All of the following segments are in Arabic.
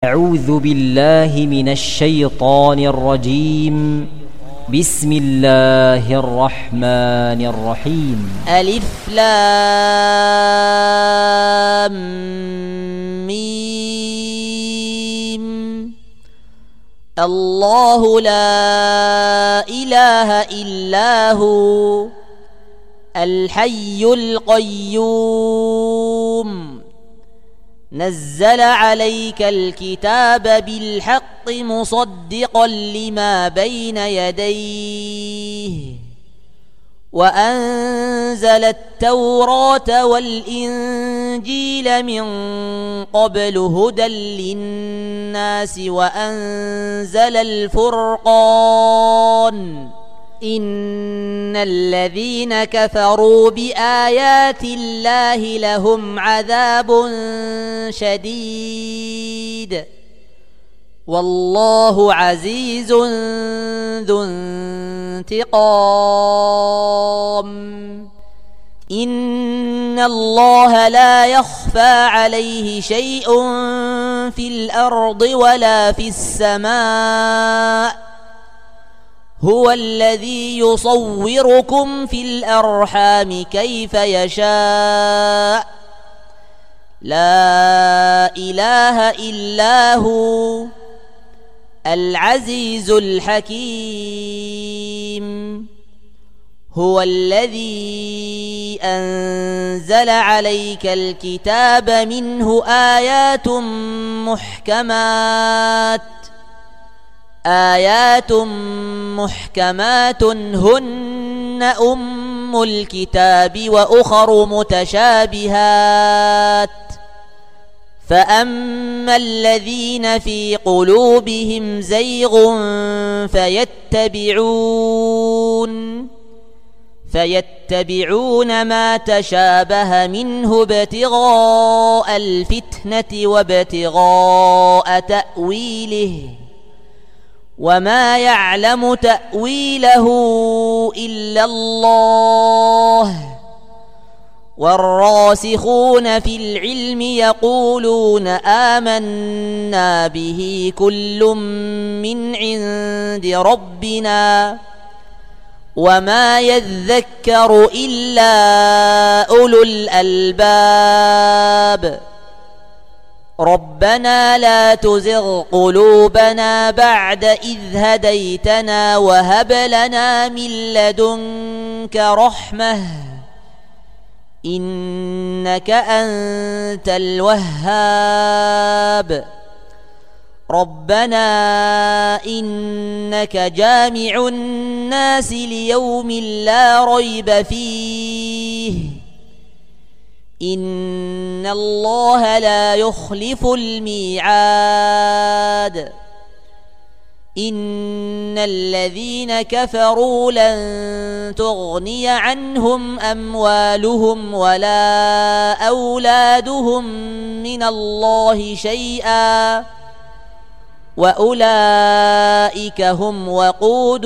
أعوذ بالله من الشيطان الرجيم. بسم الله الرحمن الرحيم. ألف لام ميم. الله لا إله إلا هو الحي القيوم نزل عليك الكتاب بالحق مصدقا لما بين يديه وأنزل التوراة والإنجيل من قبل هدى للناس وأنزل الفرقان إن الذين كفروا بآيات الله لهم عذاب شديد والله عزيز ذو انتقام. إن الله لا يخفى عليه شيء في الأرض ولا في السماء هو الذي يصوركم في الأرحام كيف يشاء لا إله إلا هو العزيز الحكيم. هو الذي أنزل عليك الكتاب منه آيات محكمات هن أم الكتاب وأخر متشابهات فأما الذين في قلوبهم زيغ فيتبعون ما تشابه منه ابتغاء الفتنة وابتغاء تأويله وما يعلم تأويله إلا الله والراسخون في العلم يقولون آمنا به كل من عند ربنا وما يذكر إلا أولو الألباب. ربنا لا تزغ قلوبنا بعد إذ هديتنا وهب لنا من لدنك رحمة إنك أنت الوهاب. ربنا إنك جامع الناس ليوم لا ريب فيه إن الله لا يخلف الميعاد. إن الذين كفروا لن تغني عنهم أموالهم ولا أولادهم من الله شيئا وأولئك هم وقود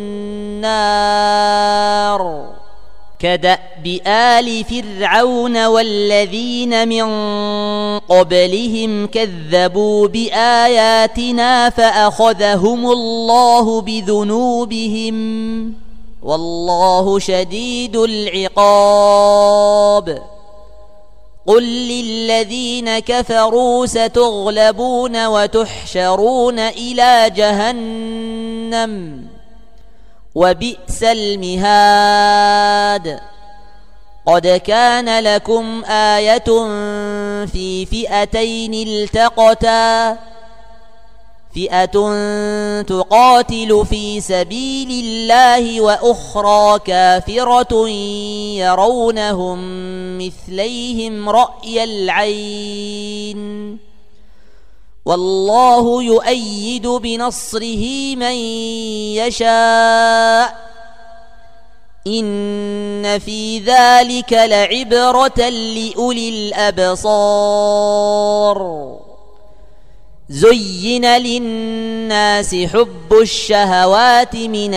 النار. كدأب آل فرعون والذين من قبلهم كذبوا بآياتنا فأخذهم الله بذنوبهم والله شديد العقاب. قل للذين كفروا ستغلبون وتحشرون إلى جهنم وبئس المهاد. قد كان لكم آية في فئتين التقتا فئة تقاتل في سبيل الله وأخرى كافرة يرونهم مثليهم رأي العين والله يؤيد بنصره من يشاء إن في ذلك لعبرة لأولي الأبصار. زين للناس حب الشهوات من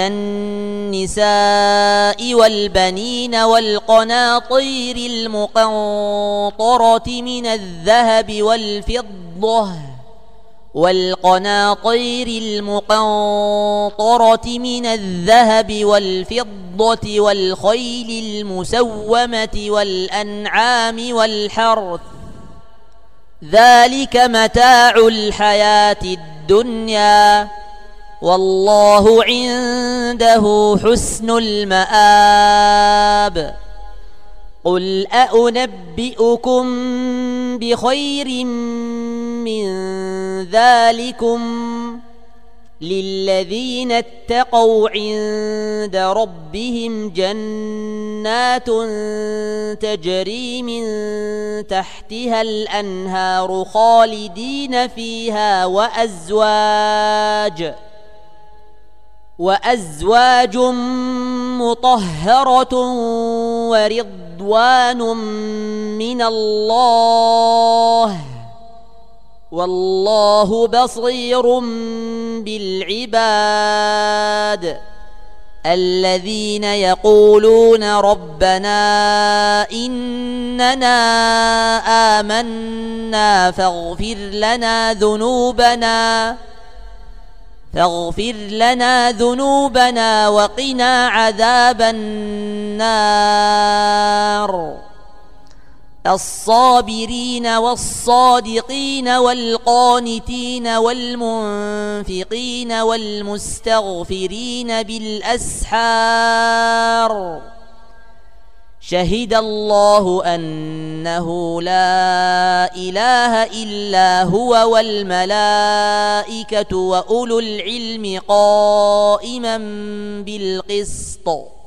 النساء والبنين والقناطير المقنطرة من الذهب والفضة والقناطير المقنطرة من الذهب والفضة والخيل المسومة والأنعام والحرث ذلك متاع الحياة الدنيا والله عنده حسن المآب قل أنبئكم بخير من ذلكم للذين اتقوا عند ربهم جنات تجري من تحتها الأنهار خالدين فيها وأزواج مطهرة ورضوان من الله والله بصير بالعباد الذين يقولون ربنا إننا آمنا فاغفر لنا ذنوبنا وقنا عذاب النار الصابرين والصادقين والقانتين والمنفقين والمستغفرين بالأسحار شهد الله أنه لا إله إلا هو والملائكة وأولو العلم قائما بالقسط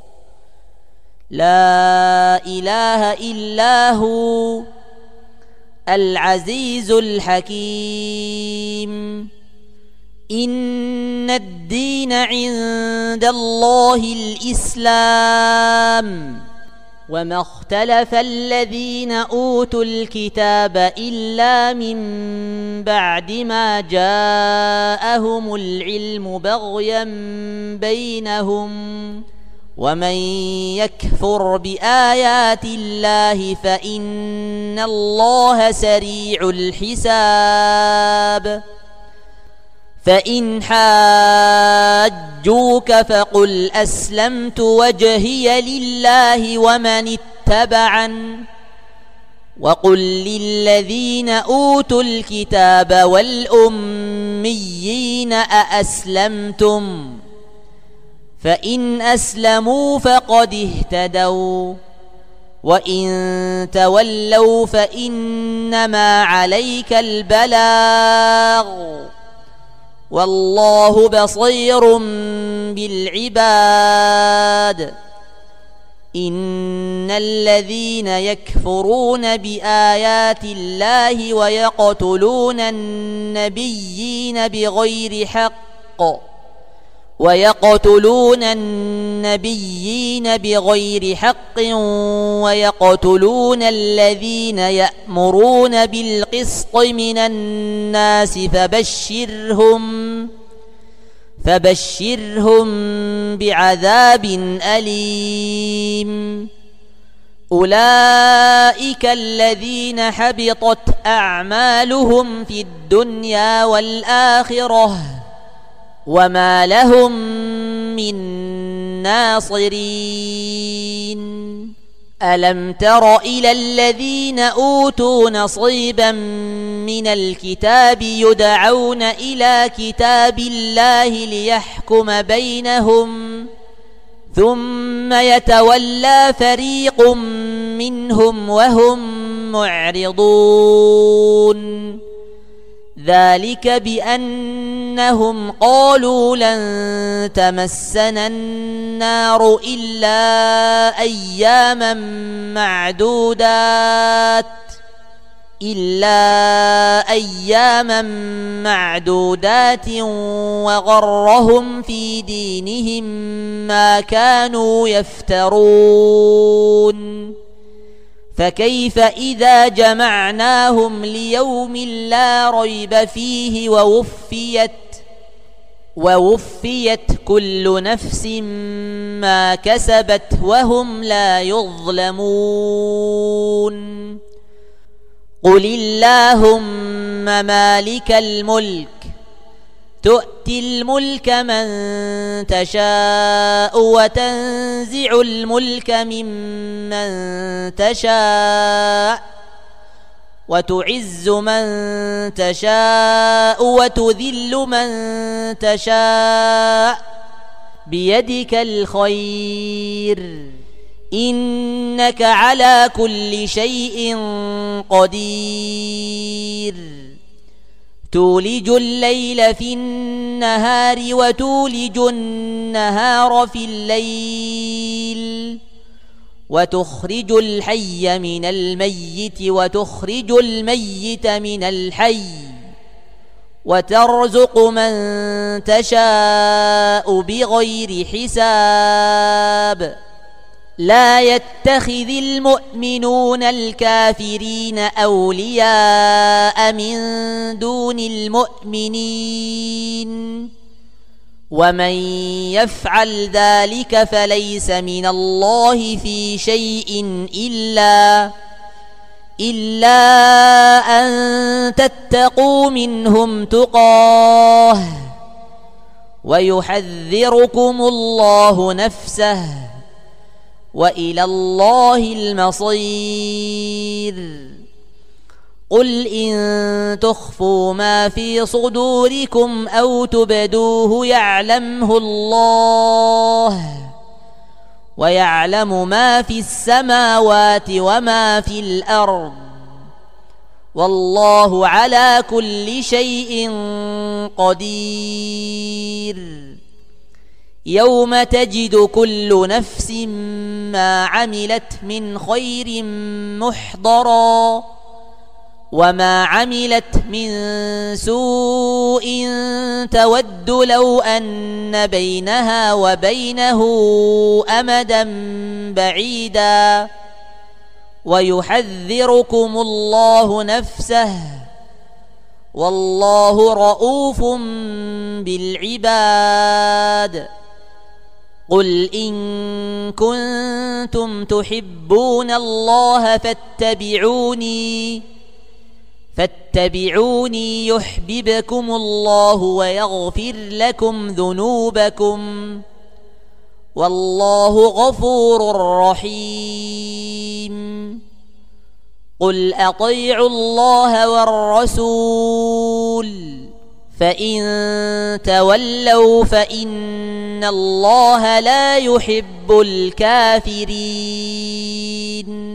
لا إله إلا هو العزيز الحكيم إن الدين عند الله الإسلام وما اختلف الذين أوتوا الكتاب إلا من بعد ما جاءهم العلم بغيا بينهم ومن يكفر بآيات الله فإن الله سريع الحساب فإن حاجوك فقل أسلمت وجهي لله ومن اتبعن وقل للذين أوتوا الكتاب والأميين أأسلمتم فإن أسلموا فقد اهتدوا وإن تولوا فإنما عليك البلاغ والله بصير بالعباد إن الذين يكفرون بآيات الله ويقتلون النبيين بغير حق ويقتلون الذين يأمرون بالقسط من الناس فبشرهم بعذاب أليم أولئك الذين حبطت أعمالهم في الدنيا والآخرة وما لهم من ناصرين ألم تر إلى الذين أوتوا نصيبا من الكتاب يدعون إلى كتاب الله ليحكم بينهم ثم يتولى فريق منهم وهم معرضون ذلك بأنهم قالوا لن تمسنا النار إلا أياما معدودات وغرهم في دينهم ما كانوا يفترون فكيف إذا جمعناهم ليوم لا ريب فيه ووفيت كل نفس ما كسبت وهم لا يظلمون قل اللهم ممالك الملك تؤتي الملك من تشاء وتنزع الملك ممن تشاء وتعز من تشاء وتذل من تشاء بيدك الخير إنك على كل شيء قدير تولج الليل في النهار وتولج النهار في الليل وتخرج الحي من الميت وتخرج الميت من الحي وترزق من تشاء بغير حساب لا يتخذ المؤمنون الكافرين أولياء من دون المؤمنين ومن يفعل ذلك فليس من الله في شيء إلا أن تتقوا منهم تقاه ويحذركم الله نفسه وإلى الله المصير قل إن تخفوا ما في صدوركم أو تبدوه يعلمه الله ويعلم ما في السماوات وما في الأرض والله على كل شيء قدير يوم تجد كل نفس ما عملت من خير محضرا وما عملت من سوء تود لو أن بينها وبينه أمدا بعيدا ويحذركم الله نفسه والله رؤوف بالعباد قل إن كنتم تحبون الله فاتبعوني يحببكم الله ويغفر لكم ذنوبكم والله غفور رحيم قل أطيعوا الله والرسول فإن تولوا فإن الله لا يحب الكافرين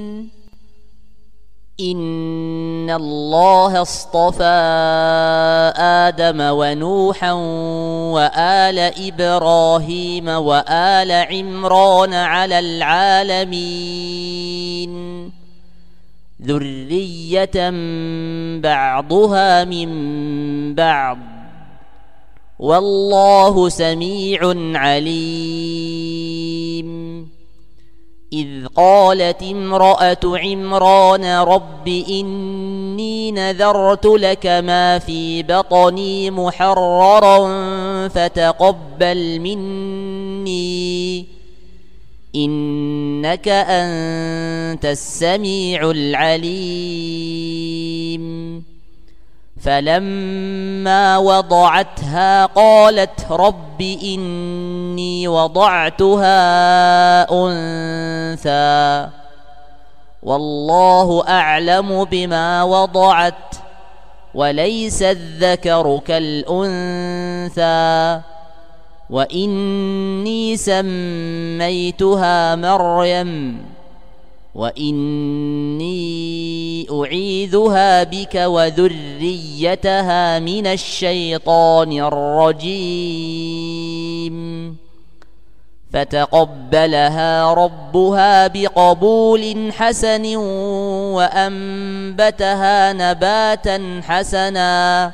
إن الله اصطفى آدم ونوحا وآل إبراهيم وآل عمران على العالمين ذرية بعضها من بعض والله سميع عليم إذ قالت امرأة عمران رب إني نذرت لك ما في بطني محررا فتقبل مني إنك أنت السميع العليم فلما وضعتها قالت رب إني وضعتها أنثى والله أعلم بما وضعت وليس الذكر كالأنثى وإني سميتها مريم وإني أعيذها بك وذريتها من الشيطان الرجيم فتقبلها ربها بقبول حسن وأنبتها نباتا حسنا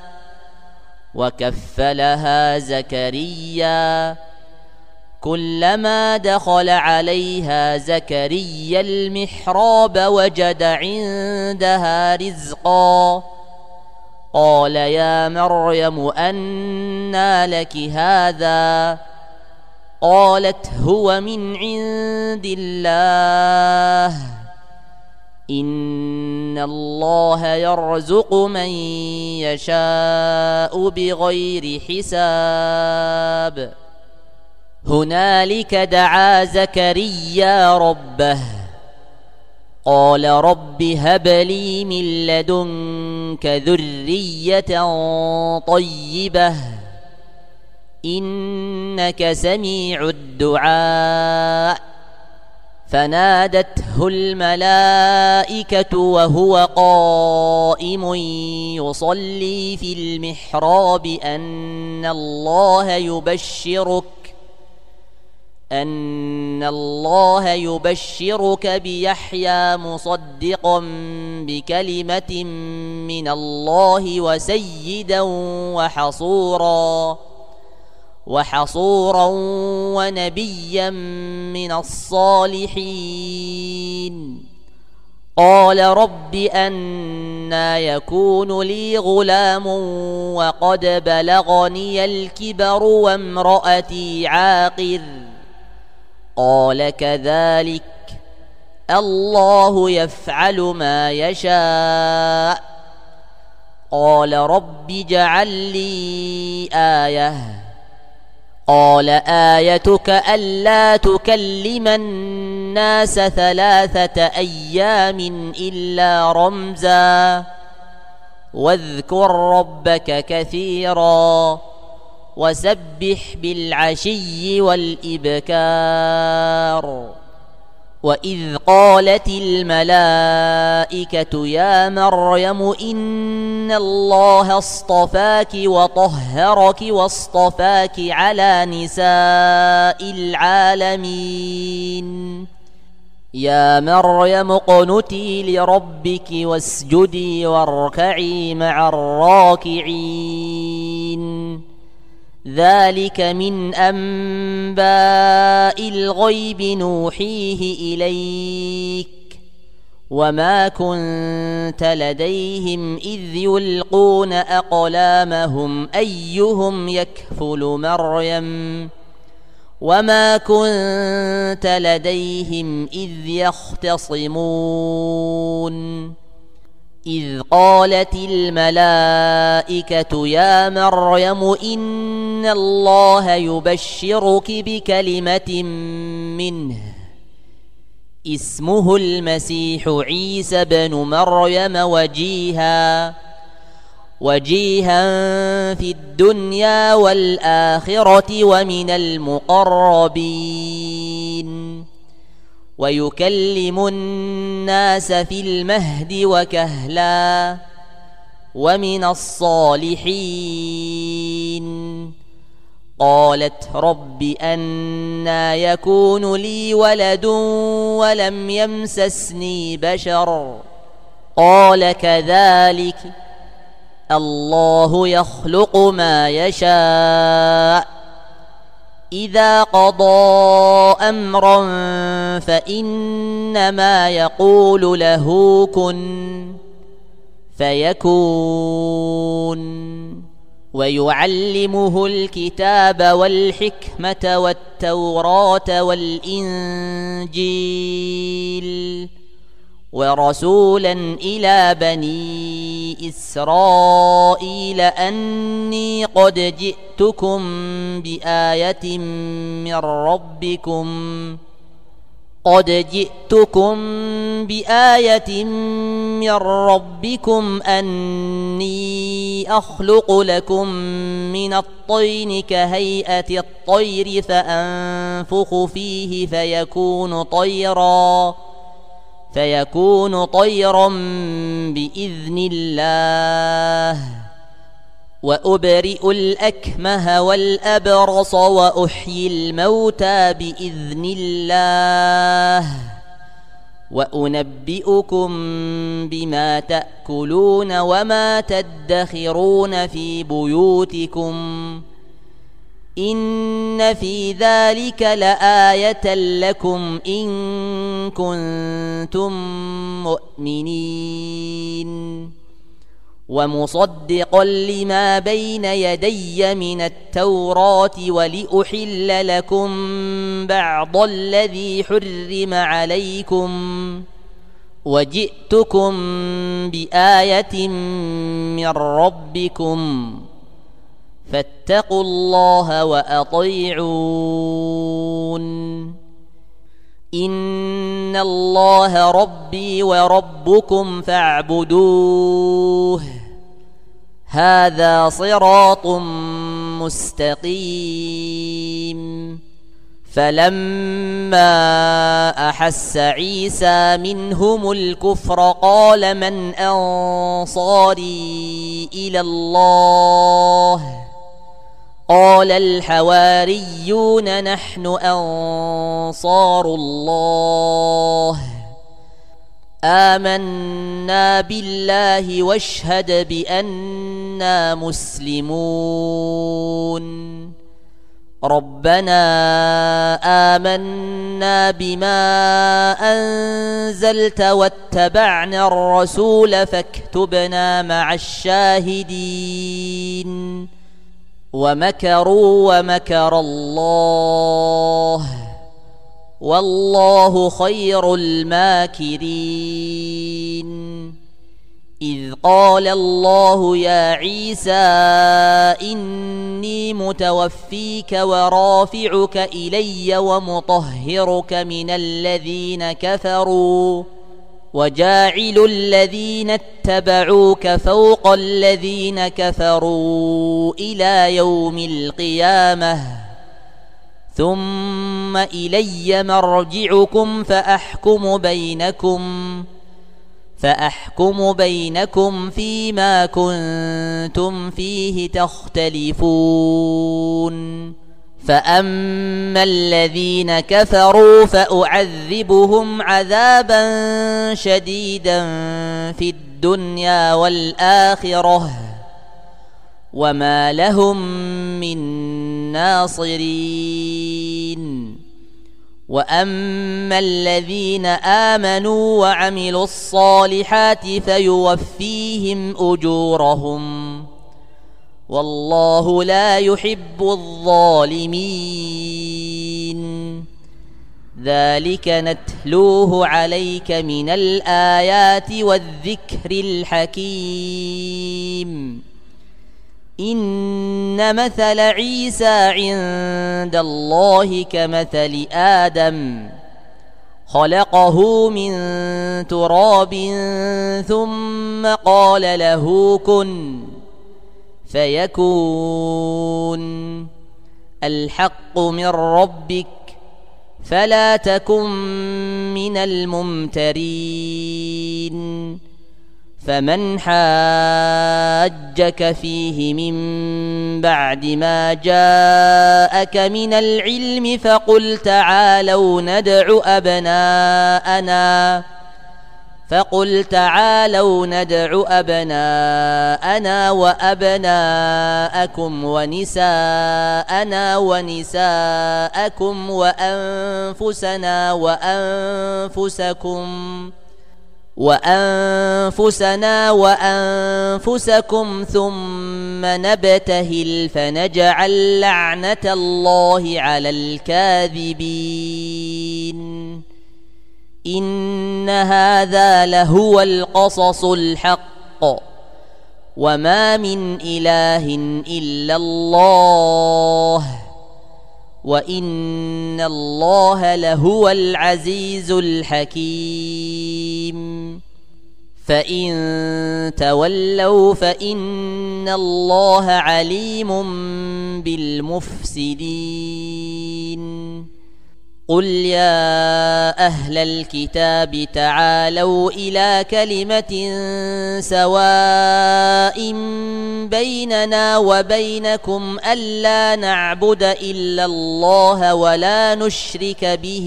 وكفلها زكريا كلما دخل عليها زكريا المحراب وجد عندها رزقا قال يا مريم أنى لك هذا قالت هو من عند الله إن الله يرزق من يشاء بغير حساب هنالك دعا زكريا ربه قال رب هب لي من لدنك ذرية طيبة إنك سميع الدعاء فنادته الملائكة وهو قائم يصلي في المحراب أن الله يبشرك بيحيى مصدقا بكلمة من الله وسيدا وحصورا ونبيا من الصالحين قال رب أنى يكون لي غلام وقد بلغني الكبر وامرأتي عاقر قال كذلك الله يفعل ما يشاء قال رب اجعل لي آية قال آيتك ألا تكلم الناس 3 أيام إلا رمزا واذكر ربك كثيرا وسبح بالعشي والإبكار وإذ قالت الملائكة يا مريم إن الله اصطفاك وطهرك واصطفاك على نساء العالمين يا مريم اقنتي لربك واسجدي واركعي مع الراكعين ذلك من أنباء الغيب نوحيه إليك وما كنت لديهم إذ يلقون أقلامهم أيهم يكفل مريم وما كنت لديهم إذ يختصمون إذ قالت الملائكة يا مريم إن الله يبشرك بكلمة منه اسمه المسيح عيسى بن مريم وجيها في الدنيا والآخرة ومن المقربين ويكلم الناس في المهد وكهلا ومن الصالحين قالت رب أنى يكون لي ولد ولم يمسسني بشر قال كذلك الله يخلق ما يشاء إذا قضى أمرا فإنما يقول له كن فيكون ويعلمه الكتاب والحكمة والتوراة والإنجيل ورسولا إلى بني إسرائيل أني قد جئتكم بآية من ربكم أني أخلق لكم من الطين كهيئة الطير فأنفخ فيه فيكون طيرا بإذن الله وأبرئ الأكمه والأبرص وأحيي الموتى بإذن الله وأنبئكم بما تأكلون وما تدخرون في بيوتكم إن في ذلك لآية لكم إن كنتم مؤمنين ومصدقا لما بين يدي من التوراة ولأحل لكم بعض الذي حرم عليكم وجئتكم بآية من ربكم فاتقوا الله وأطيعون إن الله ربي وربكم فاعبدوه هذا صراط مستقيم فلما أحس عيسى منهم الكفر قال من أنصاري إلى الله قال الحواريون نحن أنصار الله آمنا بالله واشهد بأننا مسلمون ربنا آمنا بما أنزلت واتبعنا الرسول فاكتبنا مع الشاهدين ومكروا ومكر الله والله خير الماكرين إذ قال الله يا عيسى إني متوفيك ورافعك إلي ومطهرك من الذين كفروا وجاعل الذين اتبعوك فوق الذين كفروا إلى يوم القيامة ثم إلي مرجعكم فأحكم بينكم فيما كنتم فيه تختلفون فأما الذين كفروا فأعذبهم عذابا شديدا في الدنيا والآخرة وما لهم من ناصرين وأما الذين آمنوا وعملوا الصالحات فيوفيهم أجورهم والله لا يحب الظالمين ذلك نتلوه عليك من الآيات والذكر الحكيم إن مثل عيسى عند الله كمثل آدم خلقه من تراب ثم قال له كن فيكون الحق من ربك فلا تكن من الممترين فمن حاجك فيه من بعد ما جاءك من العلم فقل تعالوا ندع أبناءنا وأبناءكم ونساءنا ونساءكم وأنفسنا وأنفسكم ثم نبتهل فنجعل لعنة الله على الكاذبين إن هذا لهو القصص الحق وما من إله إلا الله وإن الله لهو العزيز الحكيم فإن تولوا فإن الله عليم بالمفسدين قل يا أهل الكتاب تعالوا إلى كلمة سواء بيننا وبينكم ألا نعبد إلا الله ولا نشرك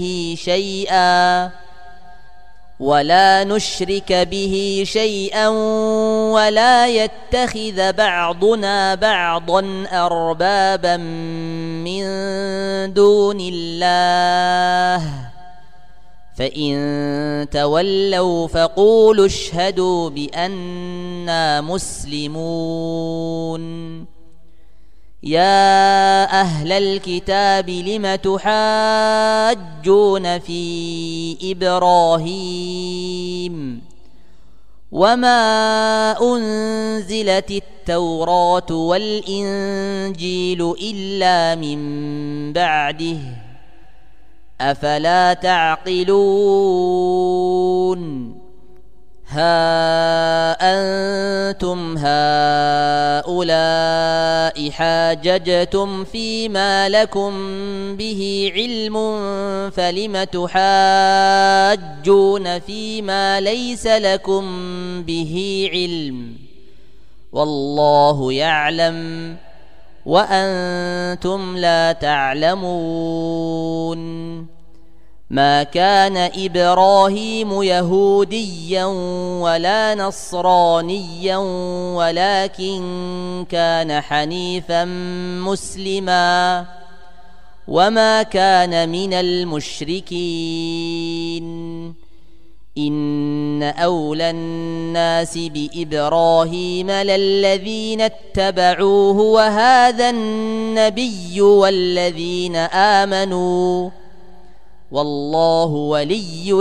به شيئا ولا يتخذ بعضنا بعضا أربابا من دون الله فإن تولوا فقولوا اشهدوا بأننا مسلمون يا أهل الكتاب لم تحاجون في إبراهيم وما أنزلت التوراة والإنجيل إلا من بعده أفلا تعقلون ها أنتم هؤلاء حاججتم فيما لكم به علم فلم تحاجون فيما ليس لكم به علم والله يعلم وأنتم لا تعلمون ما كان إبراهيم يهوديا ولا نصرانيا ولكن كان حنيفا مسلما وما كان من المشركين إن أولى الناس بإبراهيم للذين اتبعوه وهذا النبي والذين آمنوا والله ولي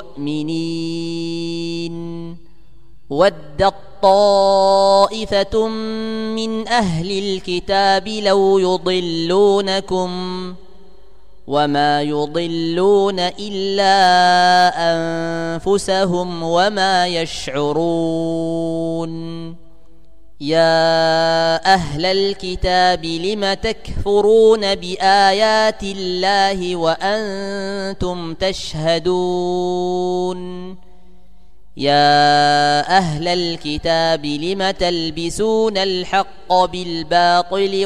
المؤمنين ودت طائفة من أهل الكتاب لو يضلونكم وما يضلون إلا أنفسهم وما يشعرون يا أهل الكتاب لم تكفرون بآيات الله وأنتم تشهدون يا أهل الكتاب لم تلبسون الحق بالباطل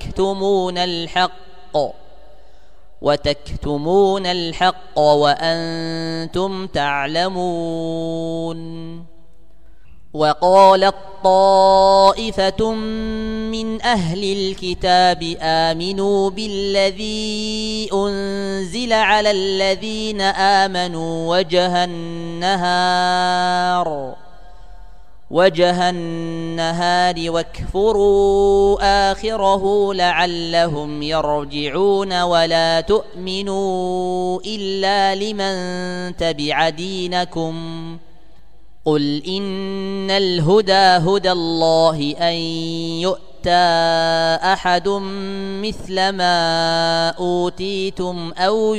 وتكتمون الحق وأنتم تعلمون وقالت طائفة من أهل الكتاب آمنوا بالذي أنزل على الذين آمنوا وجه النهار واكفروا آخره لعلهم يرجعون ولا تؤمنوا إلا لمن تبع دينكم قل إن الهدى هدى الله أن يؤتى أحد مثل ما أوتيتم أو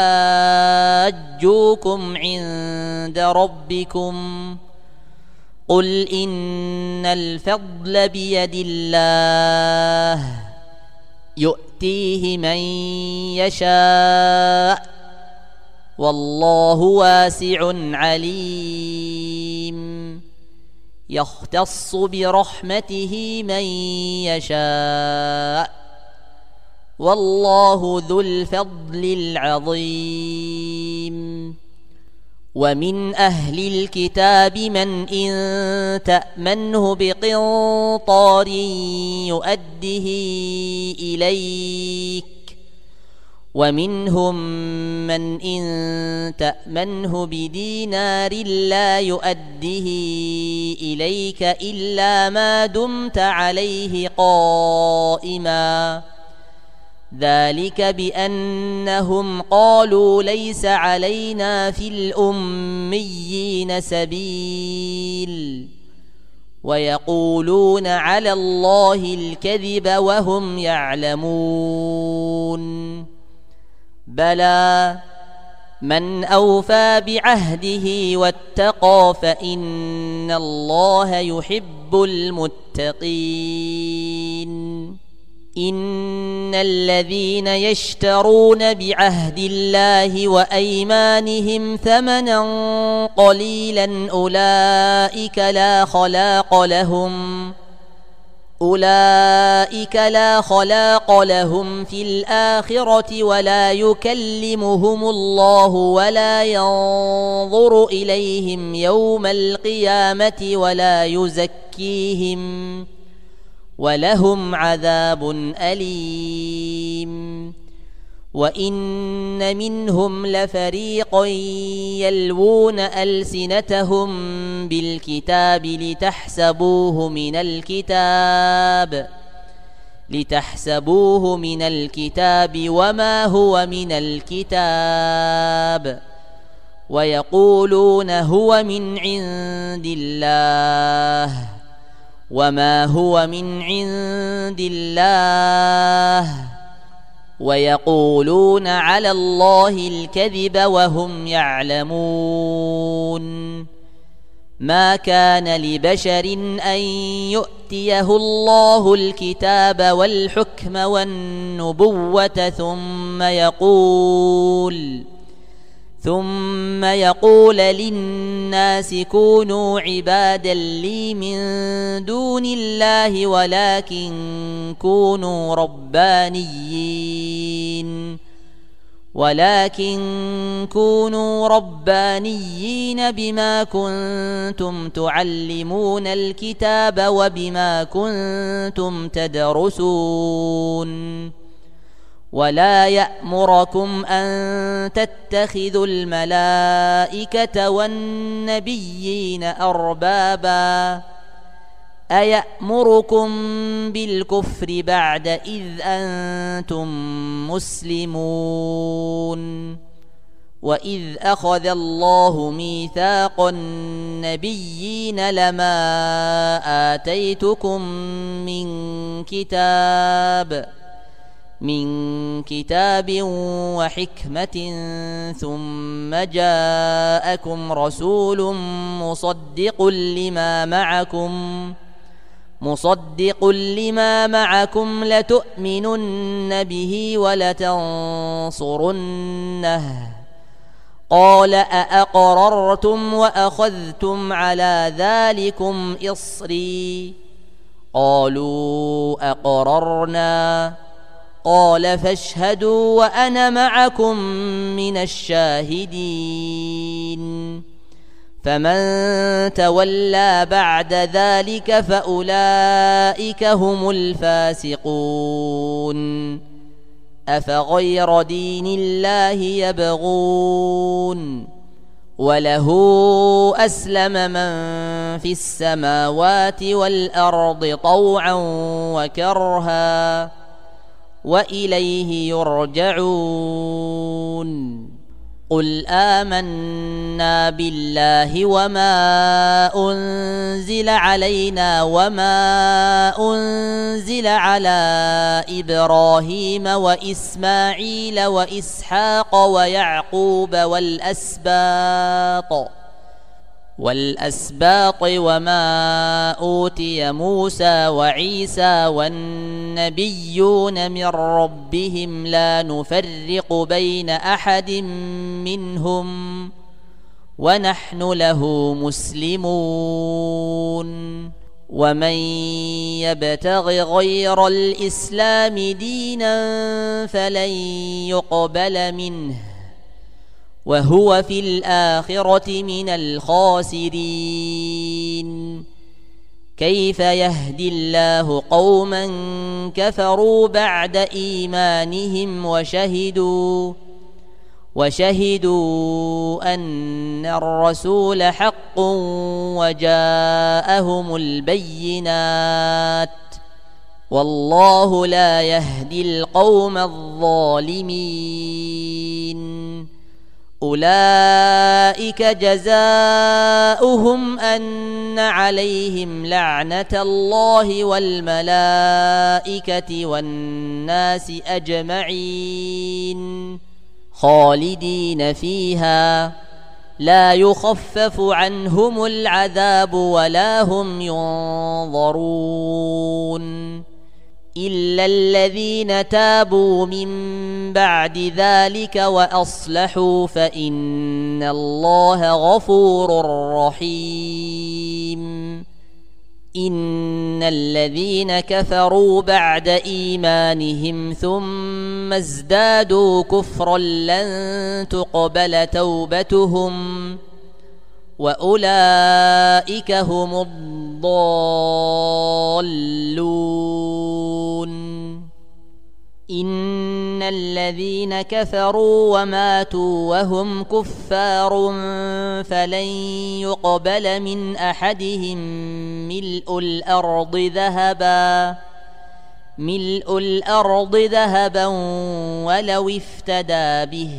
يحاجوكم عند ربكم قل إن الفضل بيد الله يؤتيه من يشاء والله واسع عليم يختص برحمته من يشاء والله ذو الفضل العظيم ومن أهل الكتاب من إن تأمنه بقنطار يؤده إليك ومنهم من إن تأمنه بدينار لا يؤده إليك إلا ما دمت عليه قائما ذلك بأنهم قالوا ليس علينا في الأميين سبيل ويقولون على الله الكذب وهم يعلمون بلى من أوفى بعهده واتقى فإن الله يحب المتقين إن الذين يشترون بعهد الله وأيمانهم ثمنا قليلا أولئك لا خلاق لهم في الآخرة ولا يكلمهم الله ولا ينظر إليهم يوم القيامة ولا يزكيهم ولهم عذاب أليم وإن منهم لفريقا يلوون ألسنتهم بالكتاب لتحسبوه من الكتاب لتحسبوه من الكتاب وما هو من الكتاب ويقولون هو من عند الله وما هو من عند الله ويقولون على الله الكذب وهم يعلمون ما كان لبشر أن يؤتيه الله الكتاب والحكم والنبوة ثم يقول للناس كونوا عبادا لي من دون الله ولكن كونوا ربانيين بما كنتم تعلمون الكتاب وبما كنتم تدرسون ولا يأمركم أن تتخذوا الملائكة والنبيين أربابا أيأمركم بالكفر بعد إذ أنتم مسلمون وإذ أخذ الله ميثاق النبيين لما آتيتكم من كتاب وحكمة ثم جاءكم رسول مصدق لما معكم لتؤمنن به ولتنصرنه قال أأقررتم وأخذتم على ذلكم إصري قالوا أقررنا قال فاشهدوا وأنا معكم من الشاهدين فمن تولى بعد ذلك فأولئك هم الفاسقون أفغير دين الله يبغون وله أسلم من في السماوات والأرض طوعا وكرها وإليه يرجعون قل آمنا بالله وما أنزل علينا وما أنزل على إبراهيم وإسماعيل وإسحاق ويعقوب والأسباط وما أوتي موسى وعيسى والنبيون من ربهم لا نفرق بين أحد منهم ونحن له مسلمون ومن يبتغ غير الإسلام دينا فلن يقبل منه وهو في الآخرة من الخاسرين كيف يهدي الله قوما كفروا بعد إيمانهم وشهدوا أن الرسول حق وجاءهم البينات والله لا يهدي القوم الظالمين أولئك جزاؤهم أن عليهم لعنة الله والملائكة والناس أجمعين خالدين فيها لا يخفف عنهم العذاب ولا هم ينظرون إلا الذين تابوا من بعد ذلك وأصلحوا فإن الله غفور رحيم إن الذين كفروا بعد إيمانهم ثم ازدادوا كفرا لن تقبل توبتهم وأولئك هم الضالون إن الذين كفروا وماتوا وهم كفار فلن يقبل من أحدهم ملء الأرض ملء الأرض ذهبا ولو افتدى به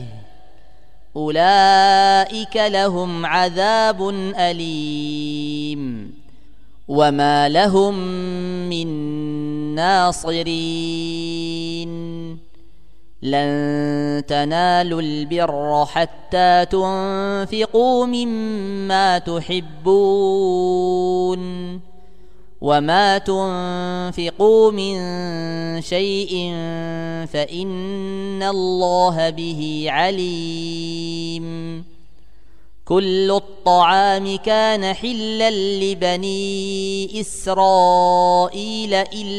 أولئك لهم عذاب أليم وما لهم من ناصرين لن تنالوا البر حتى تنفقوا مما تحبون وما تنفقوا من شيء فإن الله به عليم كل الطعام كان حلا لبني إسرائيل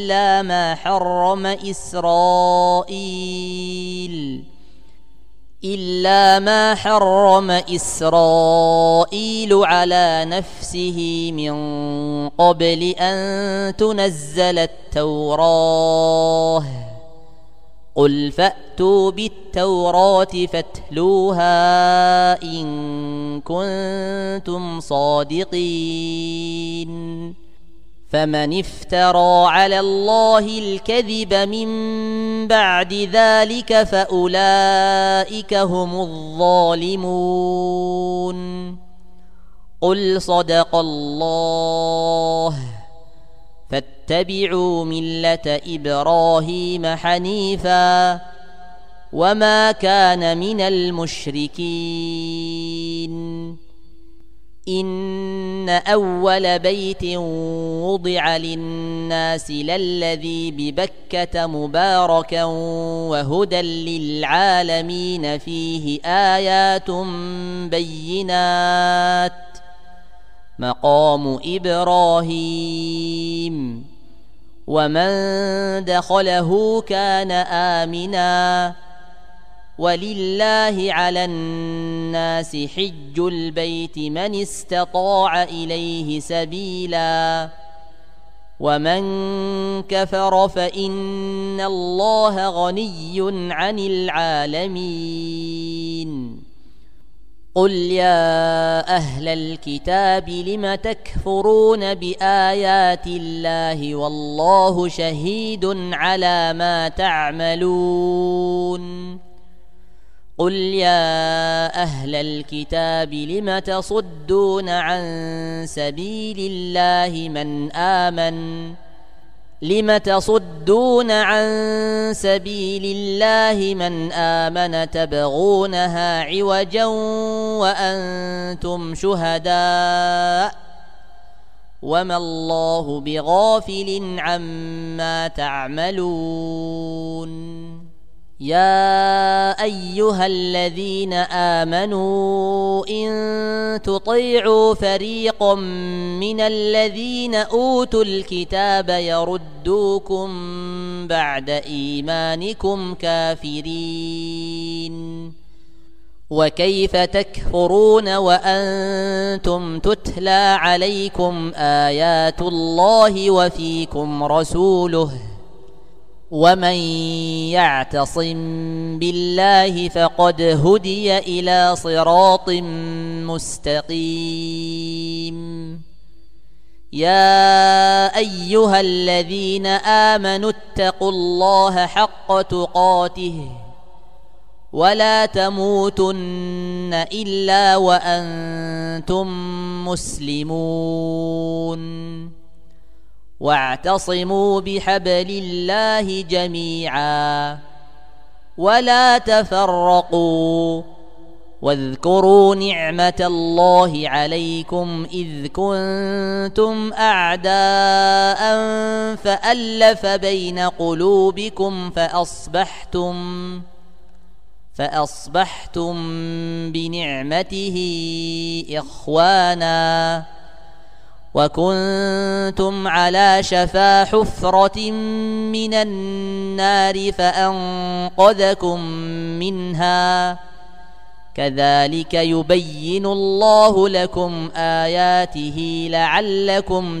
إلا ما حرم إسرائيل على نفسه من قبل أن تنزل التوراة قل فأتوا بالتوراة فاتلوها إن كنتم صادقين فمن افترى على الله الكذب من بعد ذلك فأولئك هم الظالمون قل صدق الله فاتبعوا ملة إبراهيم حنيفا وما كان من المشركين إن أول بيت وضع للناس للذي ببكة مباركا وهدى للعالمين فيه آيات بينات مقام إبراهيم ومن دخله كان آمنا ولله على الناس حج البيت من استطاع إليه سبيلا ومن كفر فإن الله غني عن العالمين قل يا أهل الكتاب لم تكفرون بآيات الله والله شهيد على ما تعملون قل يا أهل الكتاب لم تصدون عن سبيل الله من آمن تبغونها عوجا وأنتم شهداء وما الله بغافل عما تعملون يا أيها الذين آمنوا إن تطيعوا فريقا من الذين أوتوا الكتاب يردوكم بعد إيمانكم كافرين وكيف تكفرون وأنتم تتلى عليكم آيات الله وفيكم رسوله ومن يعتصم بالله فقد هدي إلى صراط مستقيم يا أيها الذين آمنوا اتقوا الله حق تقاته ولا تموتن إلا وأنتم مسلمون واعتصموا بحبل الله جميعا ولا تفرقوا واذكروا نعمة الله عليكم إذ كنتم أعداء فألف بين قلوبكم فأصبحتم بنعمته إخوانا وكنتم على شفا حفرة من النار فأنقذكم منها كذلك يبين الله لكم آياته لعلكم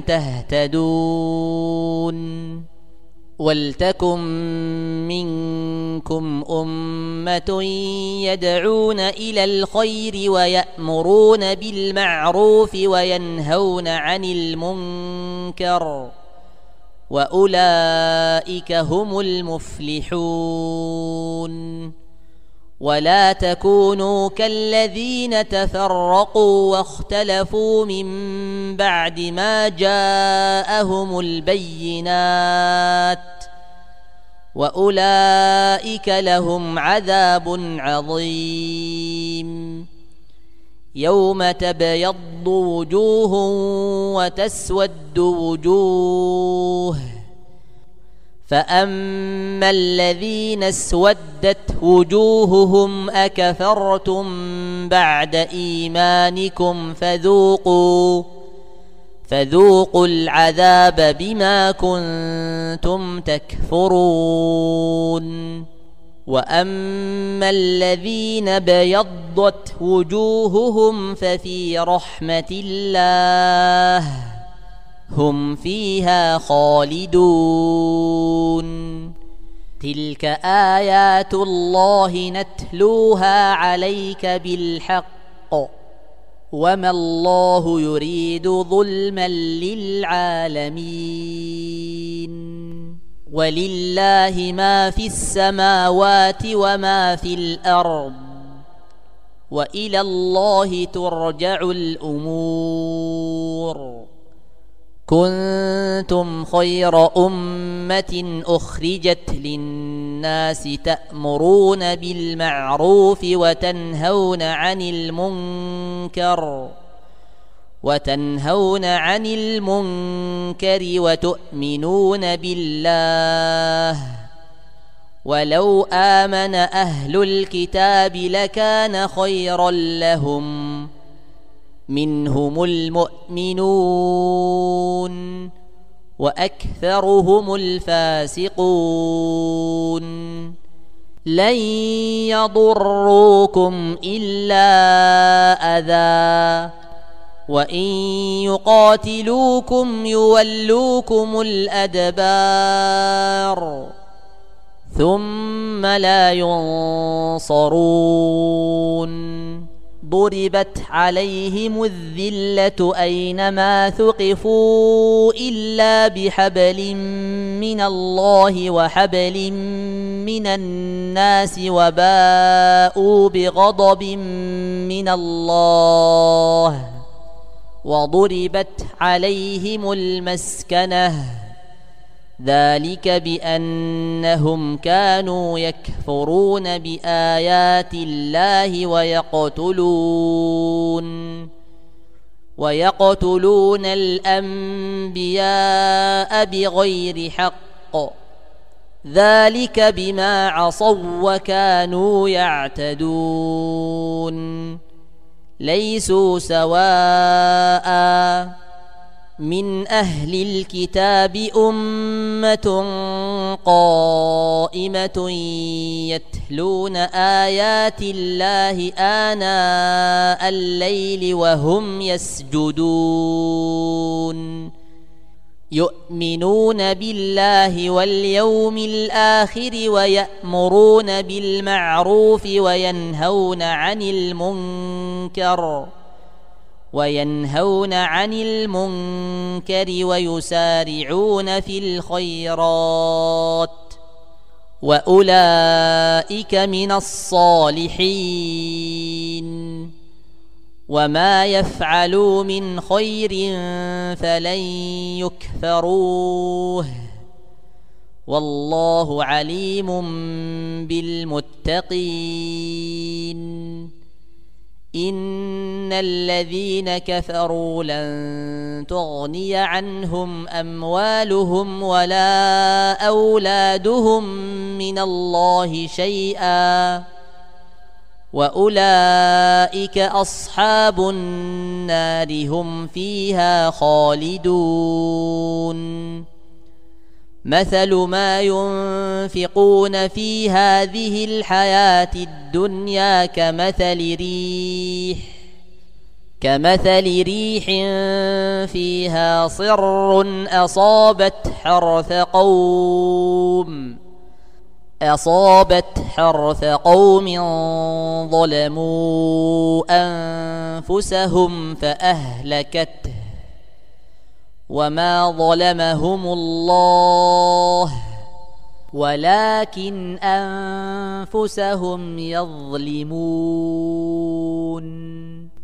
تهتدون ولتكن منكم أمة يدعون إلى الخير ويأمرون بالمعروف وينهون عن المنكر وأولئك هم المفلحون ولا تكونوا كالذين تفرقوا واختلفوا من بعد ما جاءهم البينات وأولئك لهم عذاب عظيم يوم تبيض وجوه وتسود وجوه فأما الذين اسودت وجوههم أكفرتم بعد إيمانكم فذوقوا العذاب بما كنتم تكفرون وأما الذين بيضت وجوههم ففي رحمة الله هم فيها خالدون تلك آيات الله نتلوها عليك بالحق وما الله يريد ظلما للعالمين ولله ما في السماوات وما في الأرض وإلى الله ترجع الأمور كنتم خير أمة أخرجت للناس تأمرون بالمعروف وتنهون عن المنكر وتؤمنون بالله ولو آمن أهل الكتاب لكان خيرا لهم منهم المؤمنون وأكثرهم الفاسقون لن يضروكم إلا أذى وإن يقاتلوكم يولوكم الأدبار ثم لا ينصرون ضربت عليهم الذلة أينما ثقفوا إلا بحبل من الله وحبل من الناس وباءوا بغضب من الله وضربت عليهم المسكنة ذلك بأنهم كانوا يكفرون بآيات الله ويقتلون الأنبياء بغير حق ذلك بما عصوا وكانوا يعتدون ليسوا سواء من أهل الكتاب أمة قائمة يتلون آيات الله آناء الليل وهم يسجدون يؤمنون بالله واليوم الآخر ويأمرون بالمعروف وينهون عن المنكر ويسارعون في الخيرات وأولئك من الصالحين وما يفعلوا من خير فلن يكفروه والله عليم بالمتقين إن الذين كفروا لن تغني عنهم أموالهم ولا أولادهم من الله شيئا وأولئك أصحاب النار هم فيها خالدون مثل ما ينفقون في هذه الحياة الدنيا كمثل ريح فيها صر أصابت حرث قوم ظلموا أنفسهم فأهلكته وما ظلمهم الله ولكن أنفسهم يظلمون.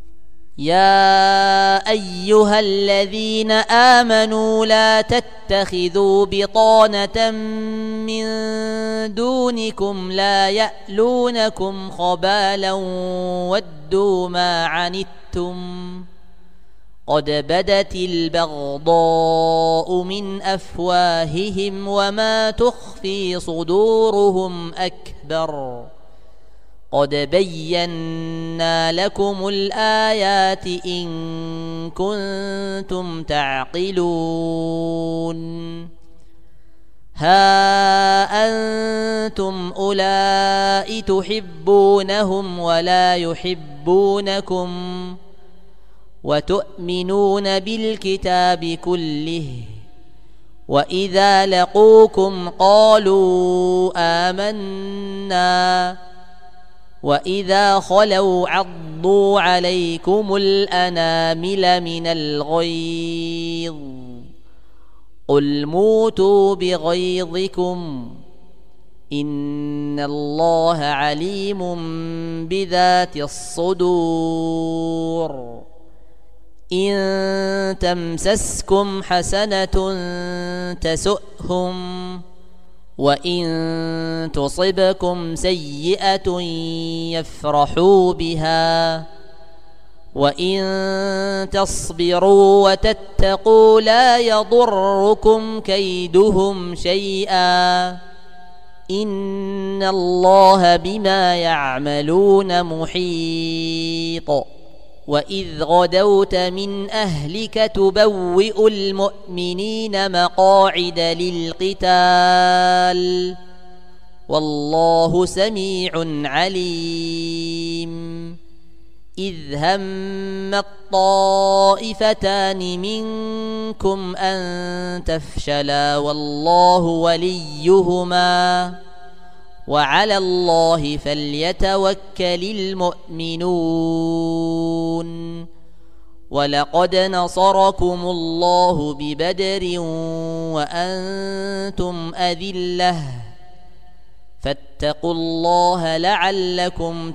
يا أيها الذين آمنوا لا تتخذوا بطانة من دونكم لا يألونكم خبالا ودوا ما عنتم قد بدت البغضاء من أفواههم وما تخفي صدورهم أكبر قد بينا لكم الآيات إن كنتم تعقلون. ها أنتم أولئك تحبونهم ولا يحبونكم وتؤمنون بالكتاب كله وإذا لقوكم قالوا آمنا وإذا خلوا عضوا عليكم الأنامل من الغيظ قل موتوا بغيظكم إن الله عليم بذات الصدور. إن تمسسكم حسنة تسؤهم وإن تصبكم سيئة يفرحوا بها وإن تصبروا وتتقوا لا يضركم كيدهم شيئا إن الله بما يعملون محيط. وإذ غدوت من أهلك تبوئ المؤمنين مقاعد للقتال والله سميع عليم. إذ هم الطائفتان منكم أن تفشلا والله وليهما وعلى الله فليتوكل المؤمنون. ولقد نصركم الله ببدر وأنتم أذلة فاتقوا الله لعلكم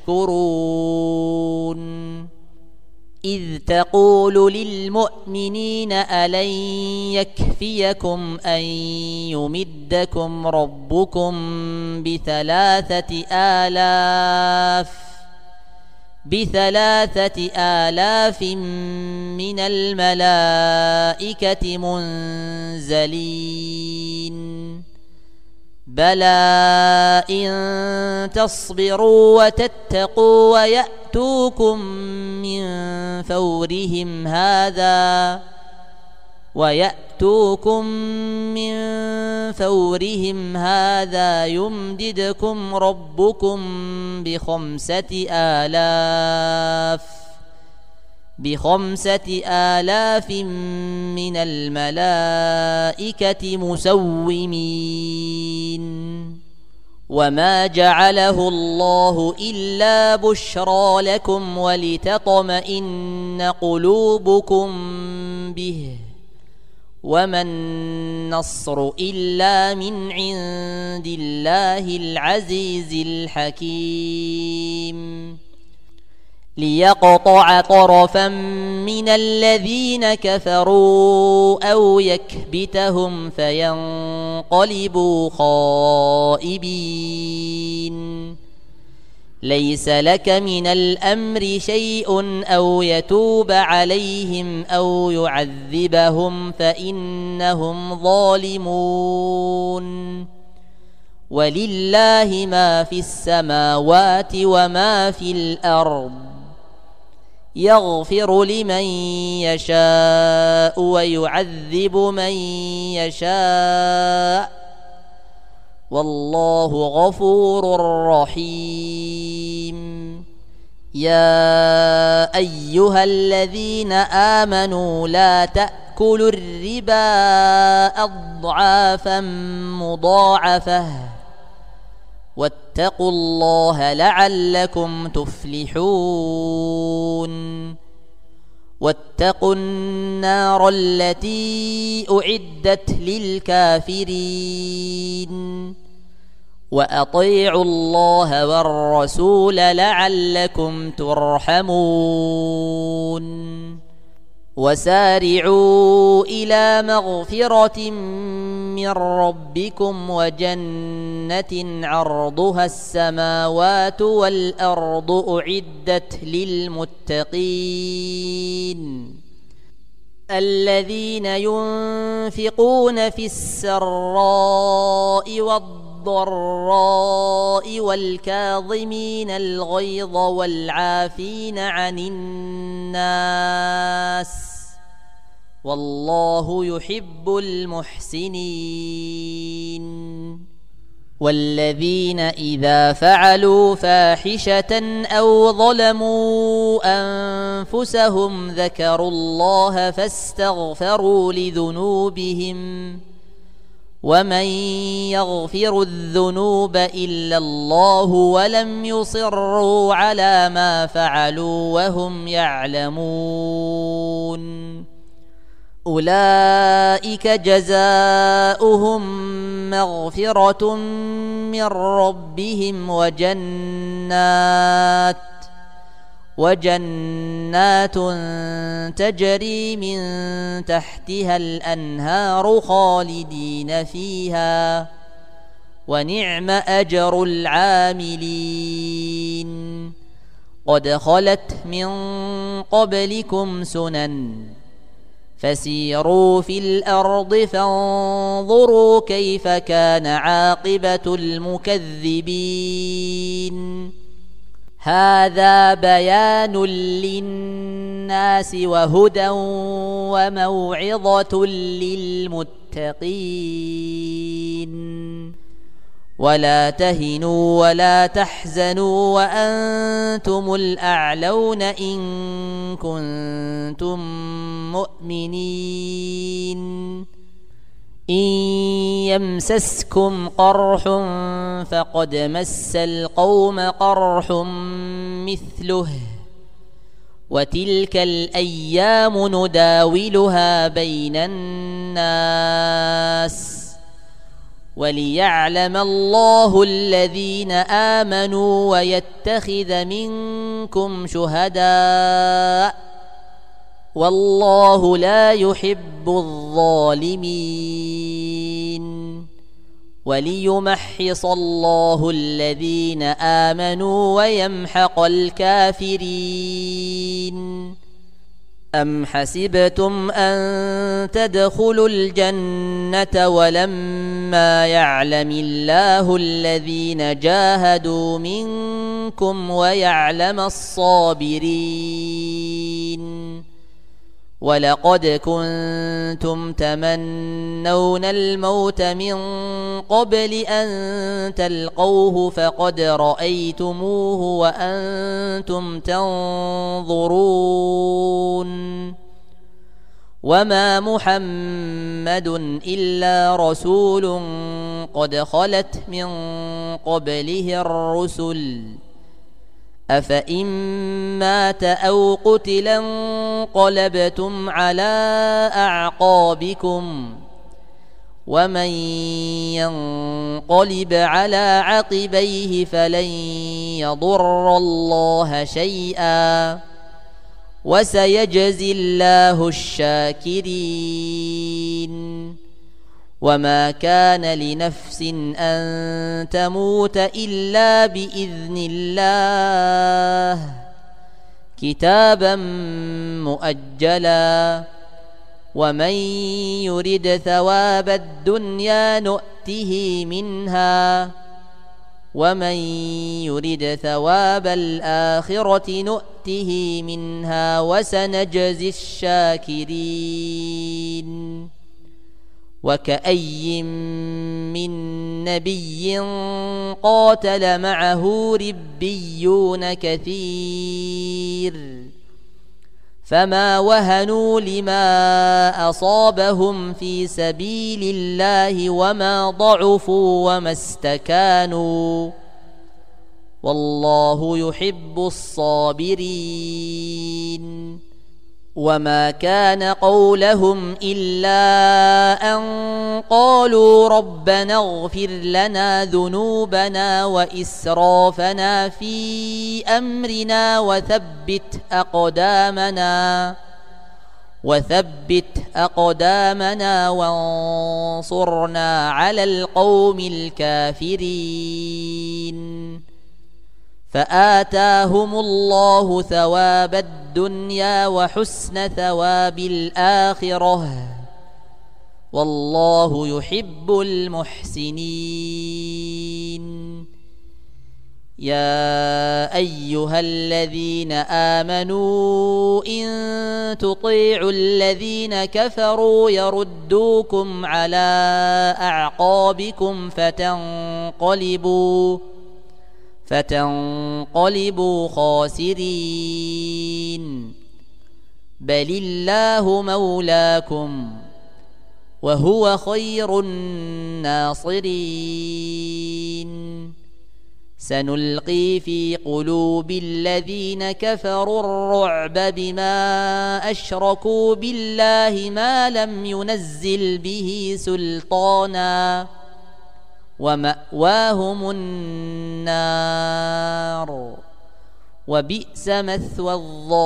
تشكرون. إذ تقول للمؤمنين ألن يكفيكم أن يمدكم ربكم بثلاثة آلاف من الملائكة منزلين بلى إن تصبروا وتتقوا ويأتوكم من فورهم هذا يمددكم ربكم بخمسة آلاف من الملائكة مسومين. وما جعله الله إلا بشرى لكم ولتطمئن قلوبكم به وما النصر إلا من عند الله العزيز الحكيم. ليقطع طرفا من الذين كفروا أو يكبتهم فينقلبوا خائبين. ليس لك من الأمر شيء أو يتوب عليهم أو يعذبهم فإنهم ظالمون. ولله ما في السماوات وما في الأرض يغفر لمن يشاء ويعذب من يشاء والله غفور رحيم. يا أيها الذين آمنوا لا تأكلوا الربا أضعافا مضاعفة واتقوا الله لعلكم تفلحون. واتقوا النار التي أعدت للكافرين وأطيعوا الله والرسول لعلكم ترحمون وسارعوا إلى مغفرة من ربكم وجنة عرضها السماوات والأرض أعدت للمتقين الذين ينفقون في السراء والضراء والكاظمين الغيظ والعافين عن الناس والله يحب المحسنين والذين إذا فعلوا فاحشة أو ظلموا أنفسهم ذكروا الله فاستغفروا لذنوبهم ومن يغفر الذنوب إلا الله ولم يصروا على ما فعلوا وهم يعلمون أولئك جزاؤهم مغفرة من ربهم وجنات تجري من تحتها الأنهار خالدين فيها ونعم أجر العاملين قد خلت من قبلكم سنن فسيروا في الأرض فانظروا كيف كان عاقبة المكذبين هذا بيان للناس وهدى وموعظة للمتقين ولا تهنوا ولا تحزنوا وأنتم الأعلون إن كنتم مؤمنين إن يمسسكم قرح فقد مس القوم قرح مثله وتلك الأيام نداولها بين الناس وليعلم الله الذين آمنوا ويتخذ منكم شهداء والله لا يحب الظالمين وليمحص الله الذين آمنوا ويمحق الكافرين أم حسبتم أن تدخلوا الجنة ولما يعلم الله الذين جاهدوا منكم ويعلم الصابرين ولقد كنتم تمنون الموت من قبل أن تلقوه فقد رأيتموه وأنتم تنظرون وما محمد إلا رسول قد خلت من قبله الرسل أفإن مات أو قتلا انقلبتم على أعقابكم ومن ينقلب على عقبيه فلن يضر الله شيئا وسيجزي الله الشاكرين وما كان لنفس أن تموت إلا بإذن الله كتابا مؤجلا ومن يرد ثواب الدنيا نؤته منها ومن يرد ثواب الآخرة نؤته منها وسنجزي الشاكرين وكأي من نبي قاتل معه ربيون كثير فما وهنوا لما أصابهم في سبيل الله وما ضعفوا وما استكانوا والله يحب الصابرين وما كان قولهم إلا أن قالوا ربنا اغفر لنا ذنوبنا وإسرافنا في أمرنا وثبت أقدامنا وانصرنا على القوم الكافرين فآتاهم الله ثواب الدنيا وحسن ثواب الآخرة والله يحب المحسنين. يا أيها الذين آمنوا إن تطيعوا الذين كفروا يردوكم على أعقابكم فتنقلبوا خاسرين بل الله مولاكم وهو خير الناصرين. سنلقي في قلوب الذين كفروا الرعب بما أشركوا بالله ما لم ينزل به سلطانا ومأواهم النار وبئس مثوى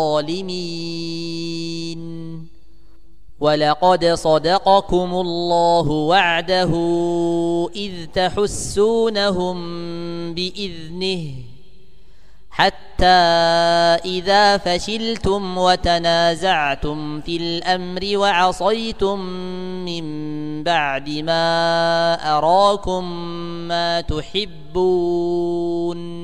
الظالمين. ولقد صدقكم الله وعده إذ تحسونهم بإذنه حتى إذا فشلتم وتنازعتم في الأمر وعصيتم من بعد ما أراكم ما تحبون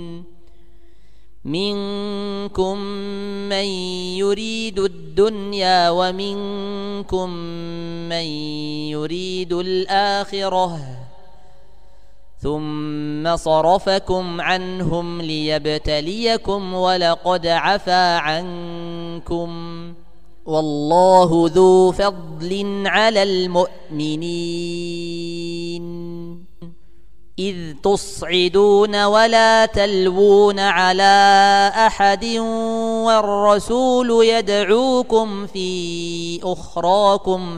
منكم من يريد الدنيا ومنكم من يريد الآخرة ثم صرفكم عنهم ليبتليكم ولقد عفا عنكم والله ذو فضل على المؤمنين. إذ تصعدون ولا تلوون على أحد والرسول يدعوكم في أخراكم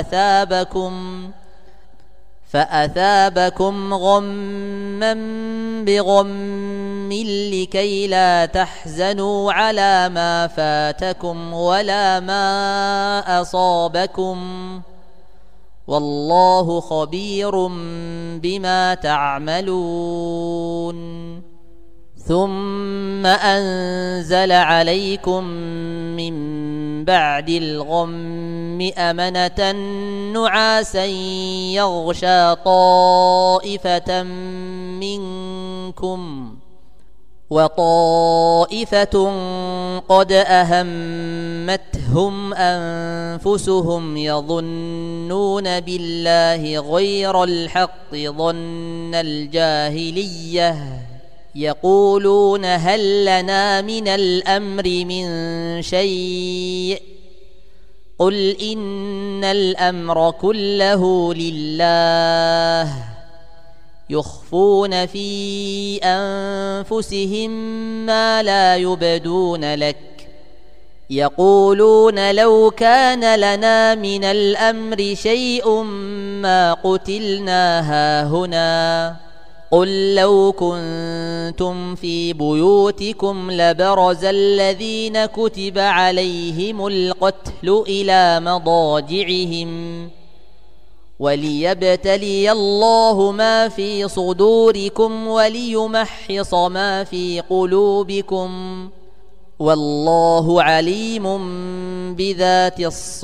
فأثابكم غما بغم لكي لا تحزنوا على ما فاتكم ولا ما أصابكم والله خبير بما تعملون. ثم أنزل عليكم من بعد الغم أمنة نعاسا يغشى طائفة منكم وطائفة قد أهمتهم أنفسهم يظنون بالله غير الحق ظن الجاهلية يقولون هل لنا من الأمر من شيء قل إن الأمر كله لله يخفون في أنفسهم ما لا يبدون لك يقولون لو كان لنا من الأمر شيء ما قتلنا هاهنا قل لو كنتم في بيوتكم لبرز الذين كتب عليهم القتل إلى مضاجعهم وليبتلي الله ما في صدوركم وليمحص ما في قلوبكم والله عليم بذات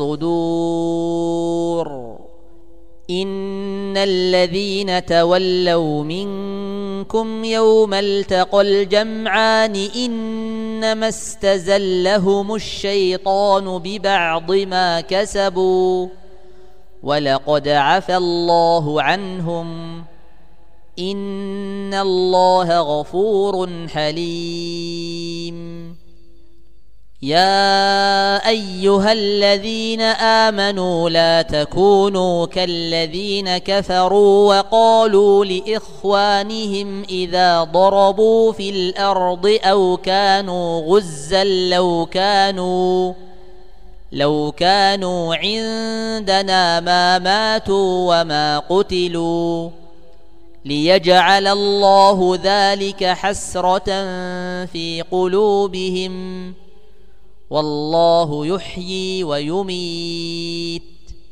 الصدور. إن الذين تولوا منكم يوم التقى الجمعان إنما استزلهم الشيطان ببعض ما كسبوا ولقد عفى الله عنهم إن الله غفور حليم. يا أيها الذين آمنوا لا تكونوا كالذين كفروا وقالوا لإخوانهم إذا ضربوا في الأرض أو كانوا غزا لو كانوا عندنا ما ماتوا وما قتلوا ليجعل الله ذلك حسرة في قلوبهم والله يحيي ويميت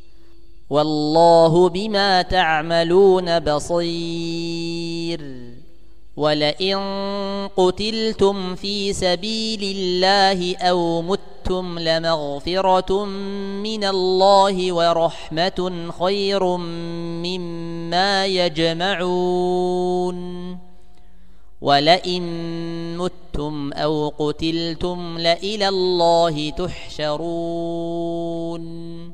والله بما تعملون بصير ولئن قتلتم في سبيل الله أو متم لمغفرة من الله ورحمة خير مما يجمعون ولئن متم أو قتلتم لإلى الله تحشرون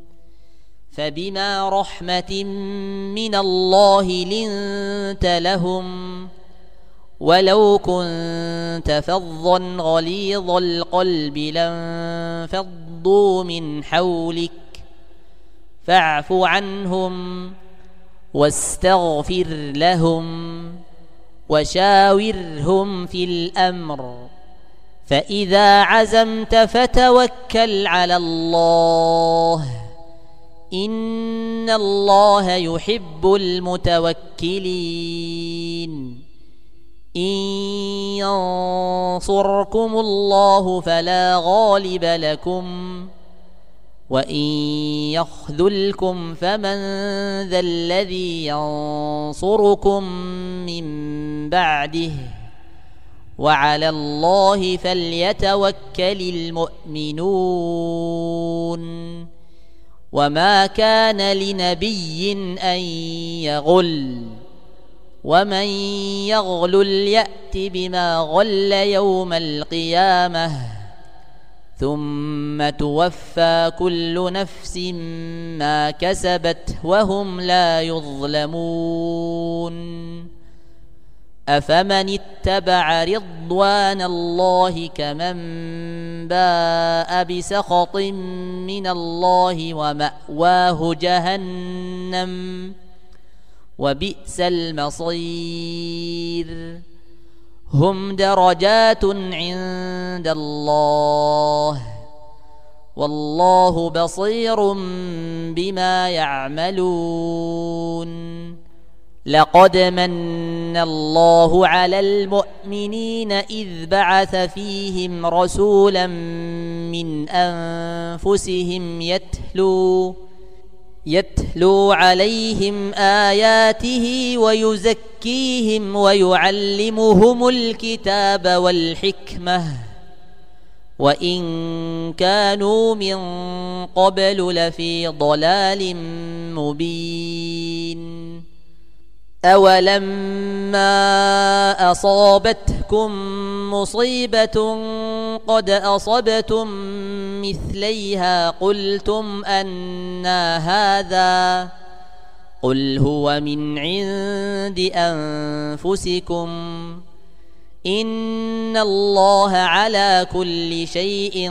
فبما رحمة من الله لنت لهم ولو كنت فظا غليظ القلب لانفضوا من حولك فاعف عنهم واستغفر لهم وشاورهم في الأمر فإذا عزمت فتوكل على الله إن الله يحب المتوكلين إن ينصركم الله فلا غالب لكم وإن يخذلكم فمن ذا الذي ينصركم من بعده وعلى الله فليتوكل المؤمنون وما كان لنبي أن يغل ومن يغلل يأت بما غل يوم القيامة ثم توفى كل نفس ما كسبت وهم لا يظلمون أفمن اتبع رضوان الله كمن باء بسخط من الله ومأواه جهنم وبئس المصير هم درجات عند الله والله بصير بما يعملون لقد من الله على المؤمنين إذ بعث فيهم رسولا من أنفسهم يتلو عليهم آياته ويزكيهم ويعلمهم الكتاب والحكمة وإن كانوا من قبل لفي ضلال مبين أولما أصابتكم مصيبة قد أصبتم مثليها قلتم أنى هذا قل هو من عند أنفسكم إن الله على كل شيء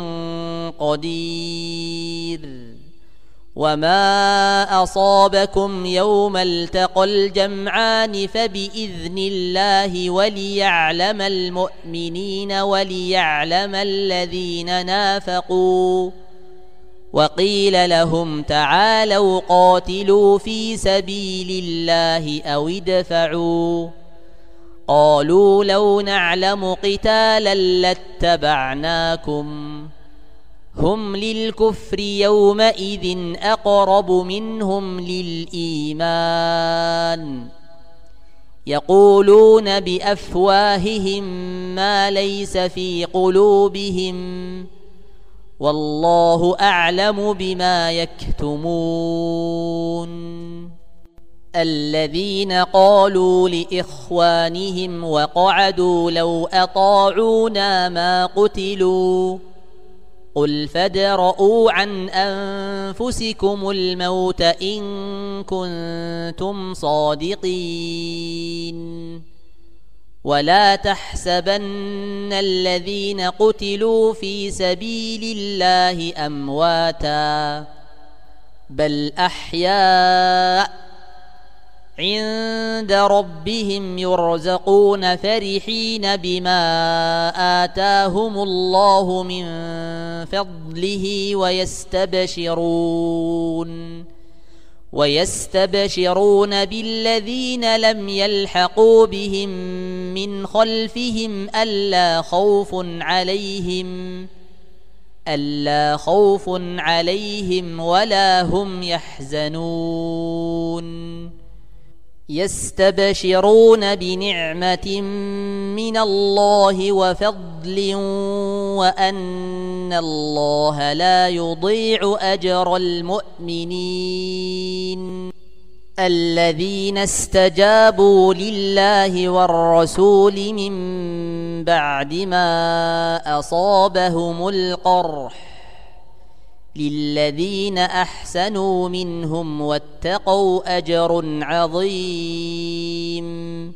قدير وما أصابكم يوم التقى الجمعان فبإذن الله وليعلم المؤمنين وليعلم الذين نافقوا وقيل لهم تعالوا قاتلوا في سبيل الله أو ادفعوا قالوا لو نعلم قتالا لاتبعناكم هم للكفر يومئذ أقرب منهم للإيمان يقولون بأفواههم ما ليس في قلوبهم والله أعلم بما يكتمون الذين قالوا لإخوانهم وقعدوا لو أطاعونا ما قتلوا قل فادرءوا عن أنفسكم الموت إن كنتم صادقين ولا تحسبن الذين قتلوا في سبيل الله أمواتا بل أحياء عند ربهم يرزقون فرحين بما آتاهم الله من فضله ويستبشرون بالذين لم يلحقوا بهم من خلفهم ألا خوف عليهم ولا هم يحزنون يستبشرون بنعمة من الله وفضل وأن الله لا يضيع أجر المؤمنين الذين استجابوا لله والرسول من بعد ما أصابهم القرح للذين أحسنوا منهم واتقوا أجر عظيم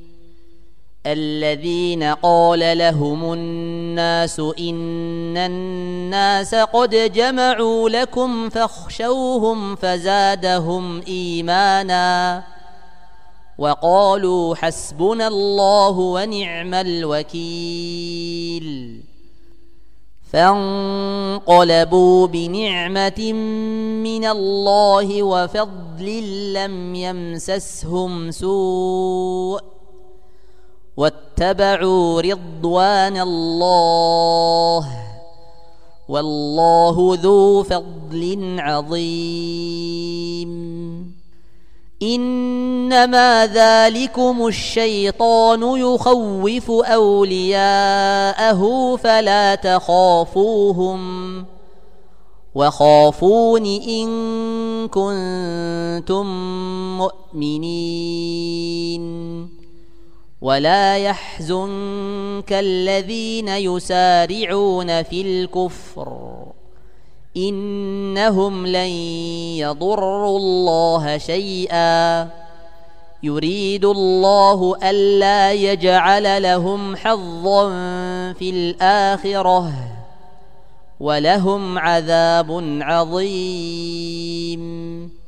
الذين قال لهم الناس إن الناس قد جمعوا لكم فاخشوهم فزادهم إيمانا وقالوا حسبنا الله ونعم الوكيل فانقلبوا بنعمة من الله وفضل لم يمسسهم سوء واتبعوا رضوان الله والله ذو فضل عظيم إنما ذلكم الشيطان يخوف أولياءه فلا تخافوهم وخافون إن كنتم مؤمنين ولا يحزنك الذين يسارعون في الكفر إنهم لن يضروا الله شيئا يريد الله ألا يجعل لهم حظا في الآخرة ولهم عذاب عظيم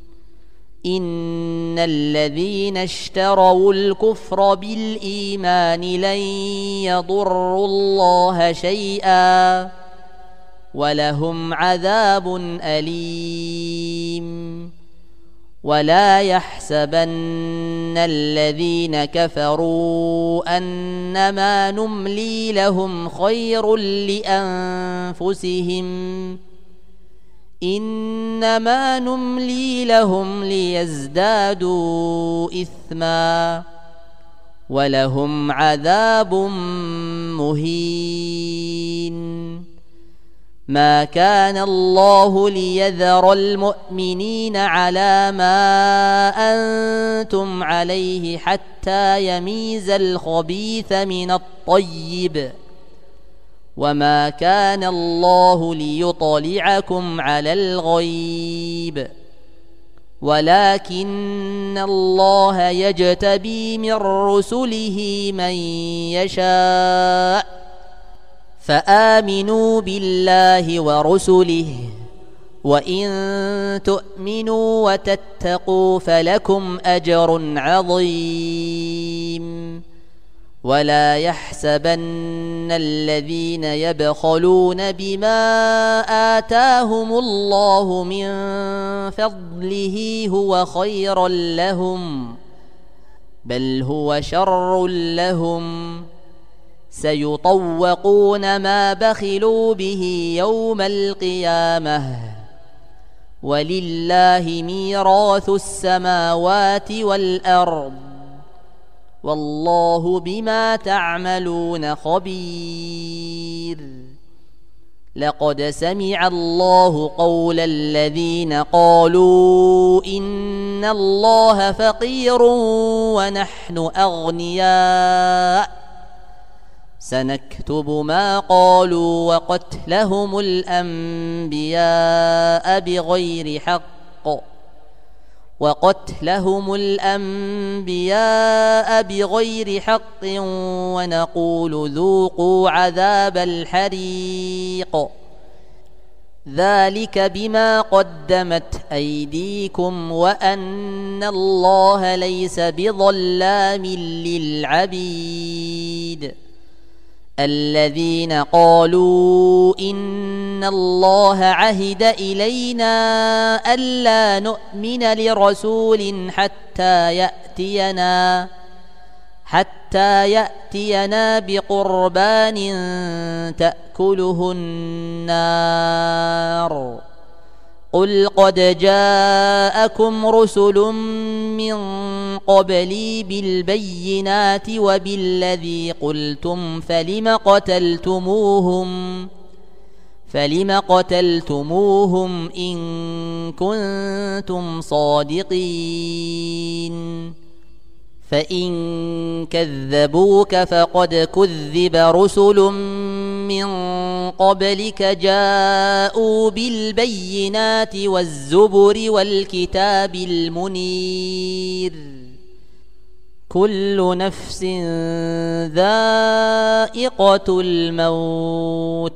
إن الذين اشتروا الكفر بالإيمان لن يضروا الله شيئا ولهم عذاب أليم ولا يحسبن الذين كفروا أنما نملي لهم خير لأنفسهم إنما نملي لهم ليزدادوا إثما ولهم عذاب مهين ما كان الله ليذر المؤمنين على ما أنتم عليه حتى يميز الخبيث من الطيب وما كان الله ليطلعكم على الغيب ولكن الله يجتبي من رسله من يشاء فآمنوا بالله ورسله وإن تؤمنوا وتتقوا فلكم أجر عظيم ولا يحسبن الذين يبخلون بما آتاهم الله من فضله هو خيرا لهم بل هو شر لهم سيطوقون ما بخلوا به يوم القيامة ولله ميراث السماوات والأرض والله بما تعملون خبير لقد سمع الله قول الذين قالوا إن الله فقير ونحن أغنياء سنكتب ما قالوا وقتلهم الأنبياء بغير حق ونقول ذوقوا عذاب الحريق ذلك بما قدمت أيديكم وأن الله ليس بظلام للعبيد. الذين قالوا إن الله عهد إلينا ألا نؤمن لرسول حتى يأتينا بقربان تأكله النار. قل قد جاءكم رسل من قبلي بالبينات وبالذي قلتم فلم قتلتموهم إن كنتم صادقين. فإن كذبوك فقد كذب رسل من قبلك جاءوا بالبينات والزبر والكتاب المنير. كل نفس ذائقة الموت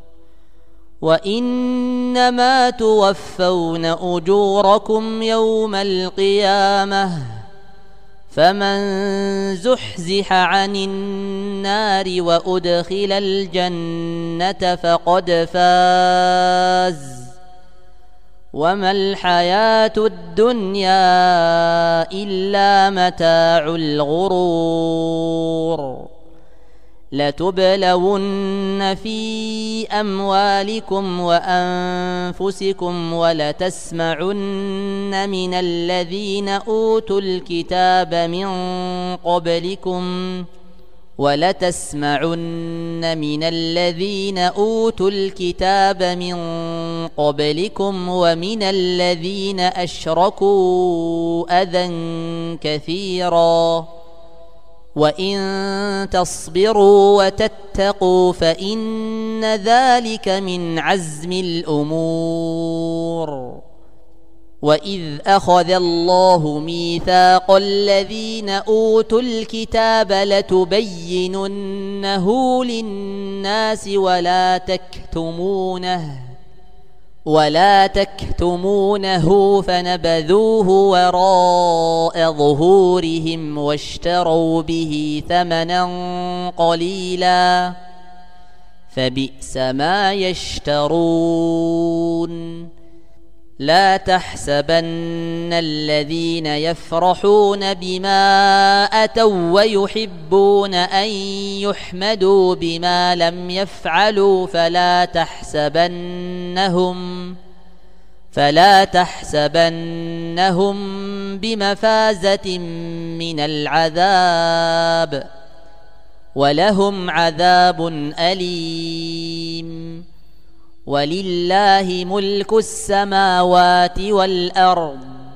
وإنما توفون أجوركم يوم القيامة فمن زحزح عن النار وأدخل الجنة فقد فاز وما الحياة الدنيا إلا متاع الغرور. لتبلون في أموالكم وأنفسكم ولتسمعن من الذين أوتوا الكتاب من قبلكم ومن الذين أشركوا أذى كثيرا وإن تصبروا وتتقوا فإن ذلك من عزم الأمور. وإذ أخذ الله ميثاق الذين أوتوا الكتاب لتبيننه للناس ولا تكتمونه فنبذوه وراء ظهورهم واشتروا به ثمنا قليلا فبئس ما يشترون. لا تحسبن الذين يفرحون بما أتوا ويحبون أن يحمدوا بما لم يفعلوا فلا تحسبنهم بمفازة من العذاب ولهم عذاب أليم. ولله ملك السماوات والأرض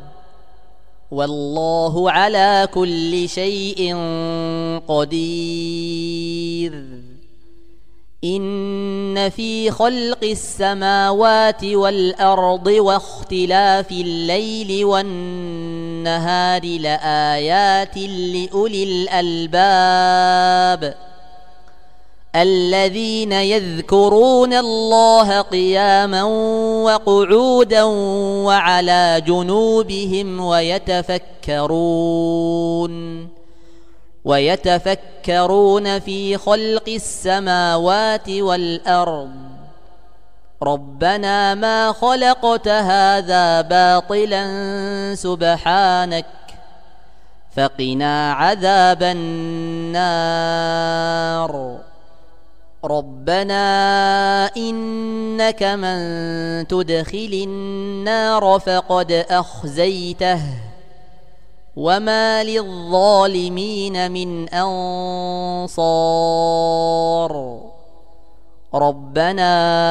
والله على كل شيء قدير. إن في خلق السماوات والأرض واختلاف الليل والنهار لآيات لأولي الألباب الذين يذكرون الله قياما وقعودا وعلى جنوبهم ويتفكرون في خلق السماوات والأرض ربنا ما خلقت هذا باطلا سبحانك فقنا عذاب النار. ربنا إنك من تدخل النار فقد أخزيته وما للظالمين من أنصار. ربنا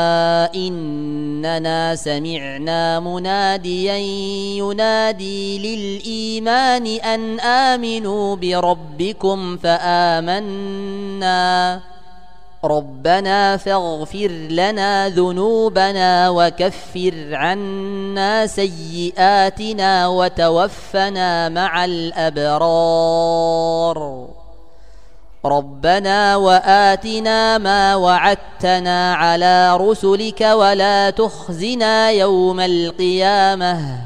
إننا سمعنا مناديا ينادي للإيمان أن آمنوا بربكم فآمنا ربنا فاغفر لنا ذنوبنا وكفر عنا سيئاتنا وتوفنا مع الأبرار. ربنا وآتنا ما وعدتنا على رسلك ولا تخزنا يوم القيامة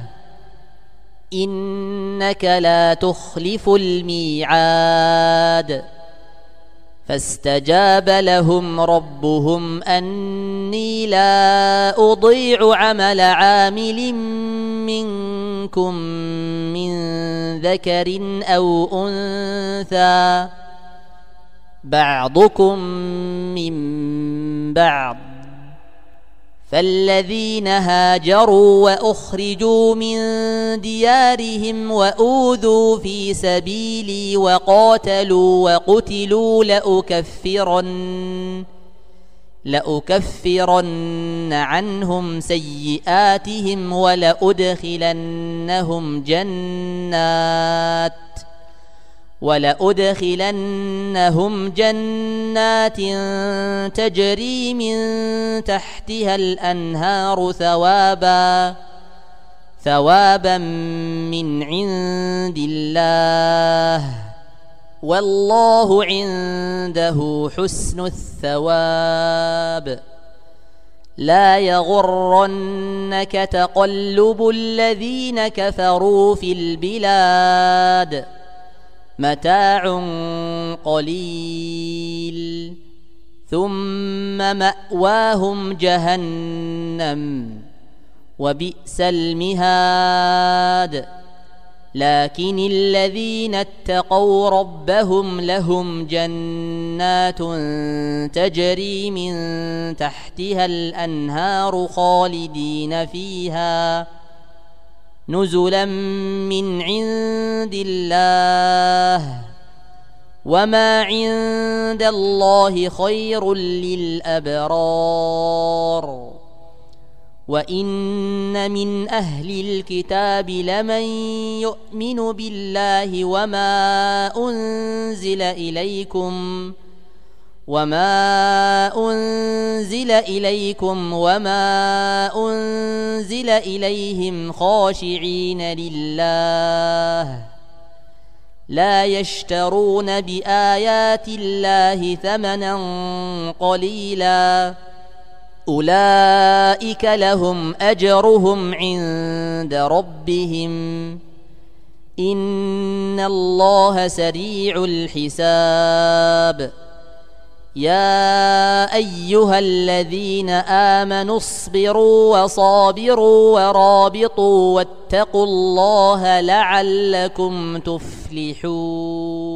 إنك لا تخلف الميعاد فاستجاب لهم ربهم أني لا أضيع عمل عامل منكم من ذكر أو أنثى بعضكم من بعض فالذين هاجروا وأخرجوا من ديارهم وأوذوا في سبيلي وقاتلوا وقتلوا لأكفرن عنهم سيئاتهم ولأدخلنهم جنات تجري من تحتها الأنهار ثوابا من عند الله والله عنده حسن الثواب لا يغرنك تقلب الذين كفروا في البلاد متاع قليل ثم مأواهم جهنم وبئس المهاد لكن الذين اتقوا ربهم لهم جنات تجري من تحتها الأنهار خالدين فيها نزلا من عند الله وما عند الله خير للأبرار وإن من أهل الكتاب لمن يؤمن بالله وما أنزل إليكم وما أنزل إليهم خاشعين لله لا يشترون بآيات الله ثمنا قليلا أولئك لهم أجرهم عند ربهم إن الله سريع الحساب يا أيها الذين آمنوا اصبروا وصابروا ورابطوا واتقوا الله لعلكم تفلحون